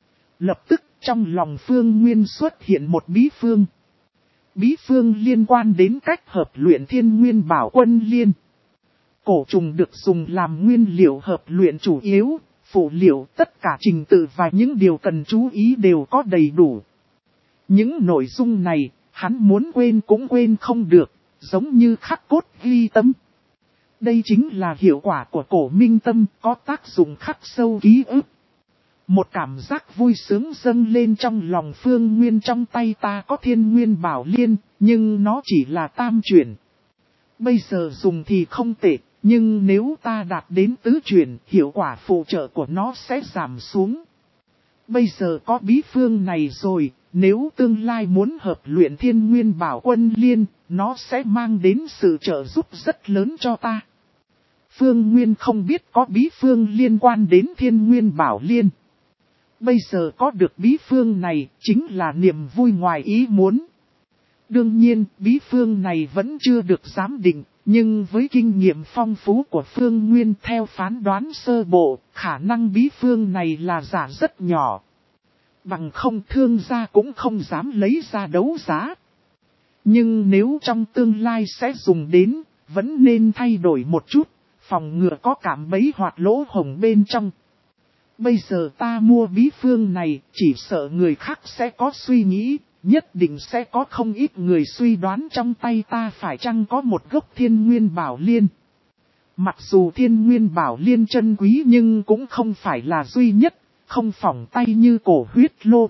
Lập tức trong lòng Phương Nguyên xuất hiện một bí phương. Bí phương liên quan đến cách hợp luyện Thiên Nguyên Bảo Quân Liên. Cổ trùng được dùng làm nguyên liệu hợp luyện chủ yếu, phụ liệu tất cả trình tự và những điều cần chú ý đều có đầy đủ. Những nội dung này, hắn muốn quên cũng quên không được, giống như khắc cốt ghi tâm. Đây chính là hiệu quả của cổ minh tâm, có tác dụng khắc sâu ký ức. Một cảm giác vui sướng dâng lên trong lòng Phương Nguyên. Trong tay ta có Thiên Nguyên Bảo Liên, nhưng nó chỉ là tam chuyển. Bây giờ dùng thì không tệ, nhưng nếu ta đạt đến tứ chuyển, hiệu quả phụ trợ của nó sẽ giảm xuống. Bây giờ có bí phương này rồi, nếu tương lai muốn hợp luyện Thiên Nguyên Bảo Quân Liên, nó sẽ mang đến sự trợ giúp rất lớn cho ta. Phương Nguyên không biết có bí phương liên quan đến Thiên Nguyên Bảo Liên. Bây giờ có được bí phương này chính là niềm vui ngoài ý muốn. Đương nhiên, bí phương này vẫn chưa được giám định, nhưng với kinh nghiệm phong phú của Phương Nguyên theo phán đoán sơ bộ, khả năng bí phương này là giả rất nhỏ. Bằng không thương gia cũng không dám lấy ra đấu giá. Nhưng nếu trong tương lai sẽ dùng đến, vẫn nên thay đổi một chút, phòng ngừa có cảm bẫy hoặc lỗ hổng bên trong. Bây giờ ta mua bí phương này, chỉ sợ người khác sẽ có suy nghĩ, nhất định sẽ có không ít người suy đoán trong tay ta phải chăng có một gốc Thiên Nguyên Bảo Liên. Mặc dù Thiên Nguyên Bảo Liên chân quý nhưng cũng không phải là duy nhất, không phỏng tay như cổ huyết lô.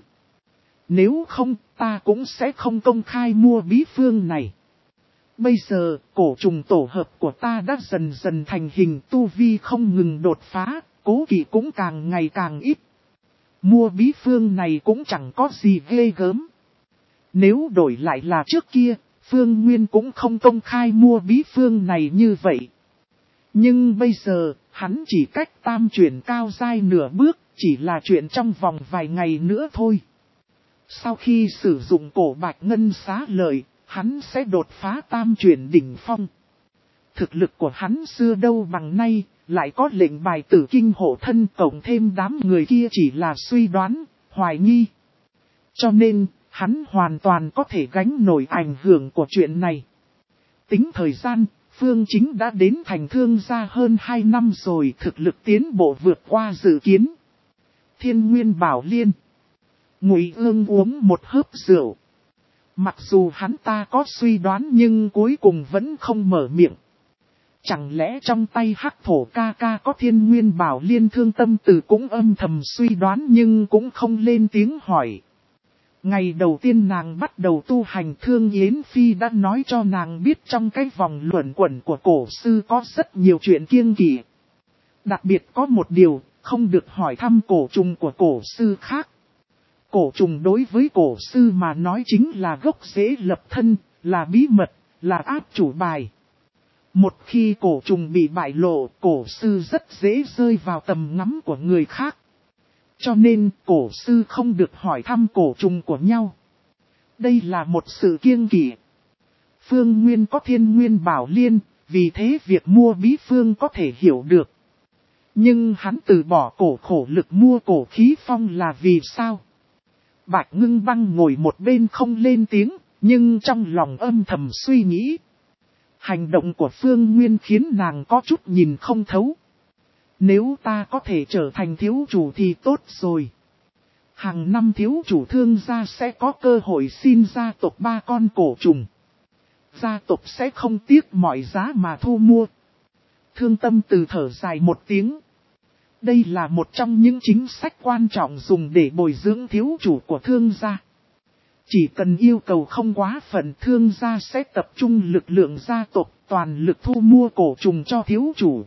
Nếu không, ta cũng sẽ không công khai mua bí phương này. Bây giờ, cổ trùng tổ hợp của ta đã dần dần thành hình, tu vi không ngừng đột phá, cố kỵ cũng càng ngày càng ít. Mua bí phương này cũng chẳng có gì ghê gớm. Nếu đổi lại là trước kia, Phương Nguyên cũng không công khai mua bí phương này như vậy. Nhưng bây giờ, hắn chỉ cách tam chuyển cao giai nửa bước, chỉ là chuyện trong vòng vài ngày nữa thôi. Sau khi sử dụng cổ bạch ngân xá lợi, hắn sẽ đột phá tam chuyển đỉnh phong. Thực lực của hắn xưa đâu bằng nay, lại có lệnh bài tử kinh hộ thân, cộng thêm đám người kia chỉ là suy đoán, hoài nghi. Cho nên, hắn hoàn toàn có thể gánh nổi ảnh hưởng của chuyện này. Tính thời gian, Phương Chính đã đến thành thương gia hơn hai năm rồi, thực lực tiến bộ vượt qua dự kiến. Thiên Nguyên Bảo Liên. Ngụy Ương uống một hớp rượu. Mặc dù hắn ta có suy đoán nhưng cuối cùng vẫn không mở miệng. Chẳng lẽ trong tay Hắc Thổ ca ca có Thiên Nguyên Bảo Liên? Thương Tâm Từ cũng âm thầm suy đoán nhưng cũng không lên tiếng hỏi. Ngày đầu tiên nàng bắt đầu tu hành, Thương Yến Phi đã nói cho nàng biết trong cái vòng luẩn quẩn của cổ sư có rất nhiều chuyện kiêng kỵ. Đặc biệt có một điều, không được hỏi thăm cổ trùng của cổ sư khác. Cổ trùng đối với cổ sư mà nói chính là gốc rễ lập thân, là bí mật, là áp chủ bài. Một khi cổ trùng bị bại lộ, cổ sư rất dễ rơi vào tầm ngắm của người khác. Cho nên, cổ sư không được hỏi thăm cổ trùng của nhau. Đây là một sự kiêng kỵ. Phương Nguyên có Thiên Nguyên Bảo Liên, vì thế việc mua bí phương có thể hiểu được. Nhưng hắn từ bỏ cổ khổ lực mua cổ khí phong là vì sao? Bạch Ngưng Băng ngồi một bên không lên tiếng, nhưng trong lòng âm thầm suy nghĩ. Hành động của Phương Nguyên khiến nàng có chút nhìn không thấu. Nếu ta có thể trở thành thiếu chủ thì tốt rồi. Hàng năm thiếu chủ Thương gia sẽ có cơ hội xin gia tộc ba con cổ trùng. Gia tộc sẽ không tiếc mọi giá mà thu mua. Thương Tâm Từ thở dài một tiếng. Đây là một trong những chính sách quan trọng dùng để bồi dưỡng thiếu chủ của Thương gia. Chỉ cần yêu cầu không quá phận, Thương gia sẽ tập trung lực lượng gia tộc toàn lực thu mua cổ trùng cho thiếu chủ.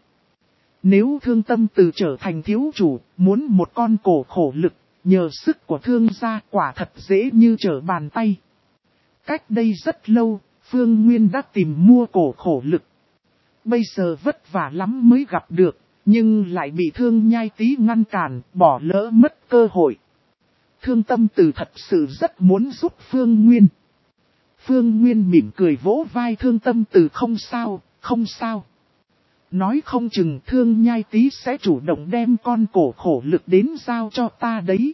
Nếu Thương Tâm Từ trở thành thiếu chủ, muốn một con cổ khổ lực, nhờ sức của Thương gia quả thật dễ như trở bàn tay. Cách đây rất lâu, Phương Nguyên đã tìm mua cổ khổ lực. Bây giờ vất vả lắm mới gặp được, nhưng lại bị Thương Nhai Tý ngăn cản, bỏ lỡ mất cơ hội. Thương Tâm Từ thật sự rất muốn giúp Phương Nguyên. Phương Nguyên mỉm cười vỗ vai Thương Tâm Từ, không sao, không sao. Nói không chừng Thương Nhai Tý sẽ chủ động đem con cổ khổ lực đến giao cho ta đấy.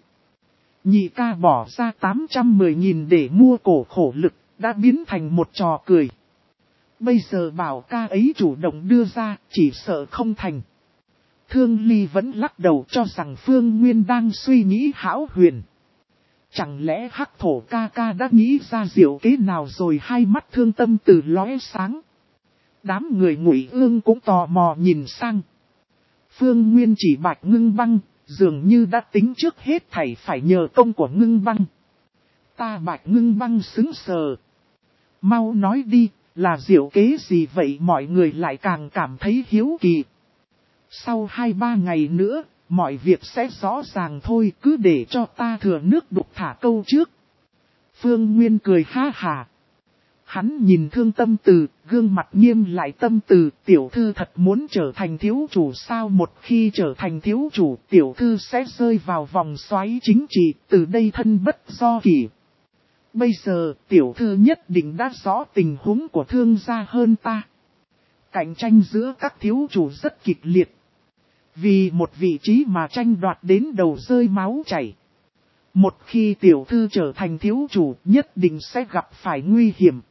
Nhị ca bỏ ra tám trăm mười nghìn để mua cổ khổ lực, đã biến thành một trò cười. Bây giờ bảo ca ấy chủ động đưa ra, chỉ sợ không thành. Thương Ly vẫn lắc đầu cho rằng Phương Nguyên đang suy nghĩ hão huyền. Chẳng lẽ Hắc Thổ ca ca đã nghĩ ra diệu kế nào rồi? Hai mắt Thương Tâm Từ lóe sáng. Đám người Ngụy Ương cũng tò mò nhìn sang. Phương Nguyên chỉ Bạch Ngưng Băng, dường như đã tính trước hết thảy phải nhờ công của Ngưng Băng. Ta Bạch Ngưng Băng sững sờ. Mau nói đi, là diệu kế gì vậy? Mọi người lại càng cảm thấy hiếu kỳ. Sau hai ba ngày nữa, mọi việc sẽ rõ ràng thôi, cứ để cho ta thừa nước đục thả câu trước. Phương Nguyên cười ha hà. Hắn nhìn Thương Tâm Từ, gương mặt nghiêm lại. Tâm Từ, tiểu thư thật muốn trở thành thiếu chủ sao? Một khi trở thành thiếu chủ, tiểu thư sẽ rơi vào vòng xoáy chính trị, từ đây thân bất do kỷ. Bây giờ, tiểu thư nhất định đã rõ tình huống của Thương gia hơn ta. Cạnh tranh giữa các thiếu chủ rất kịch liệt. Vì một vị trí mà tranh đoạt đến đầu rơi máu chảy. Một khi tiểu thư trở thành thiếu chủ, nhất định sẽ gặp phải nguy hiểm.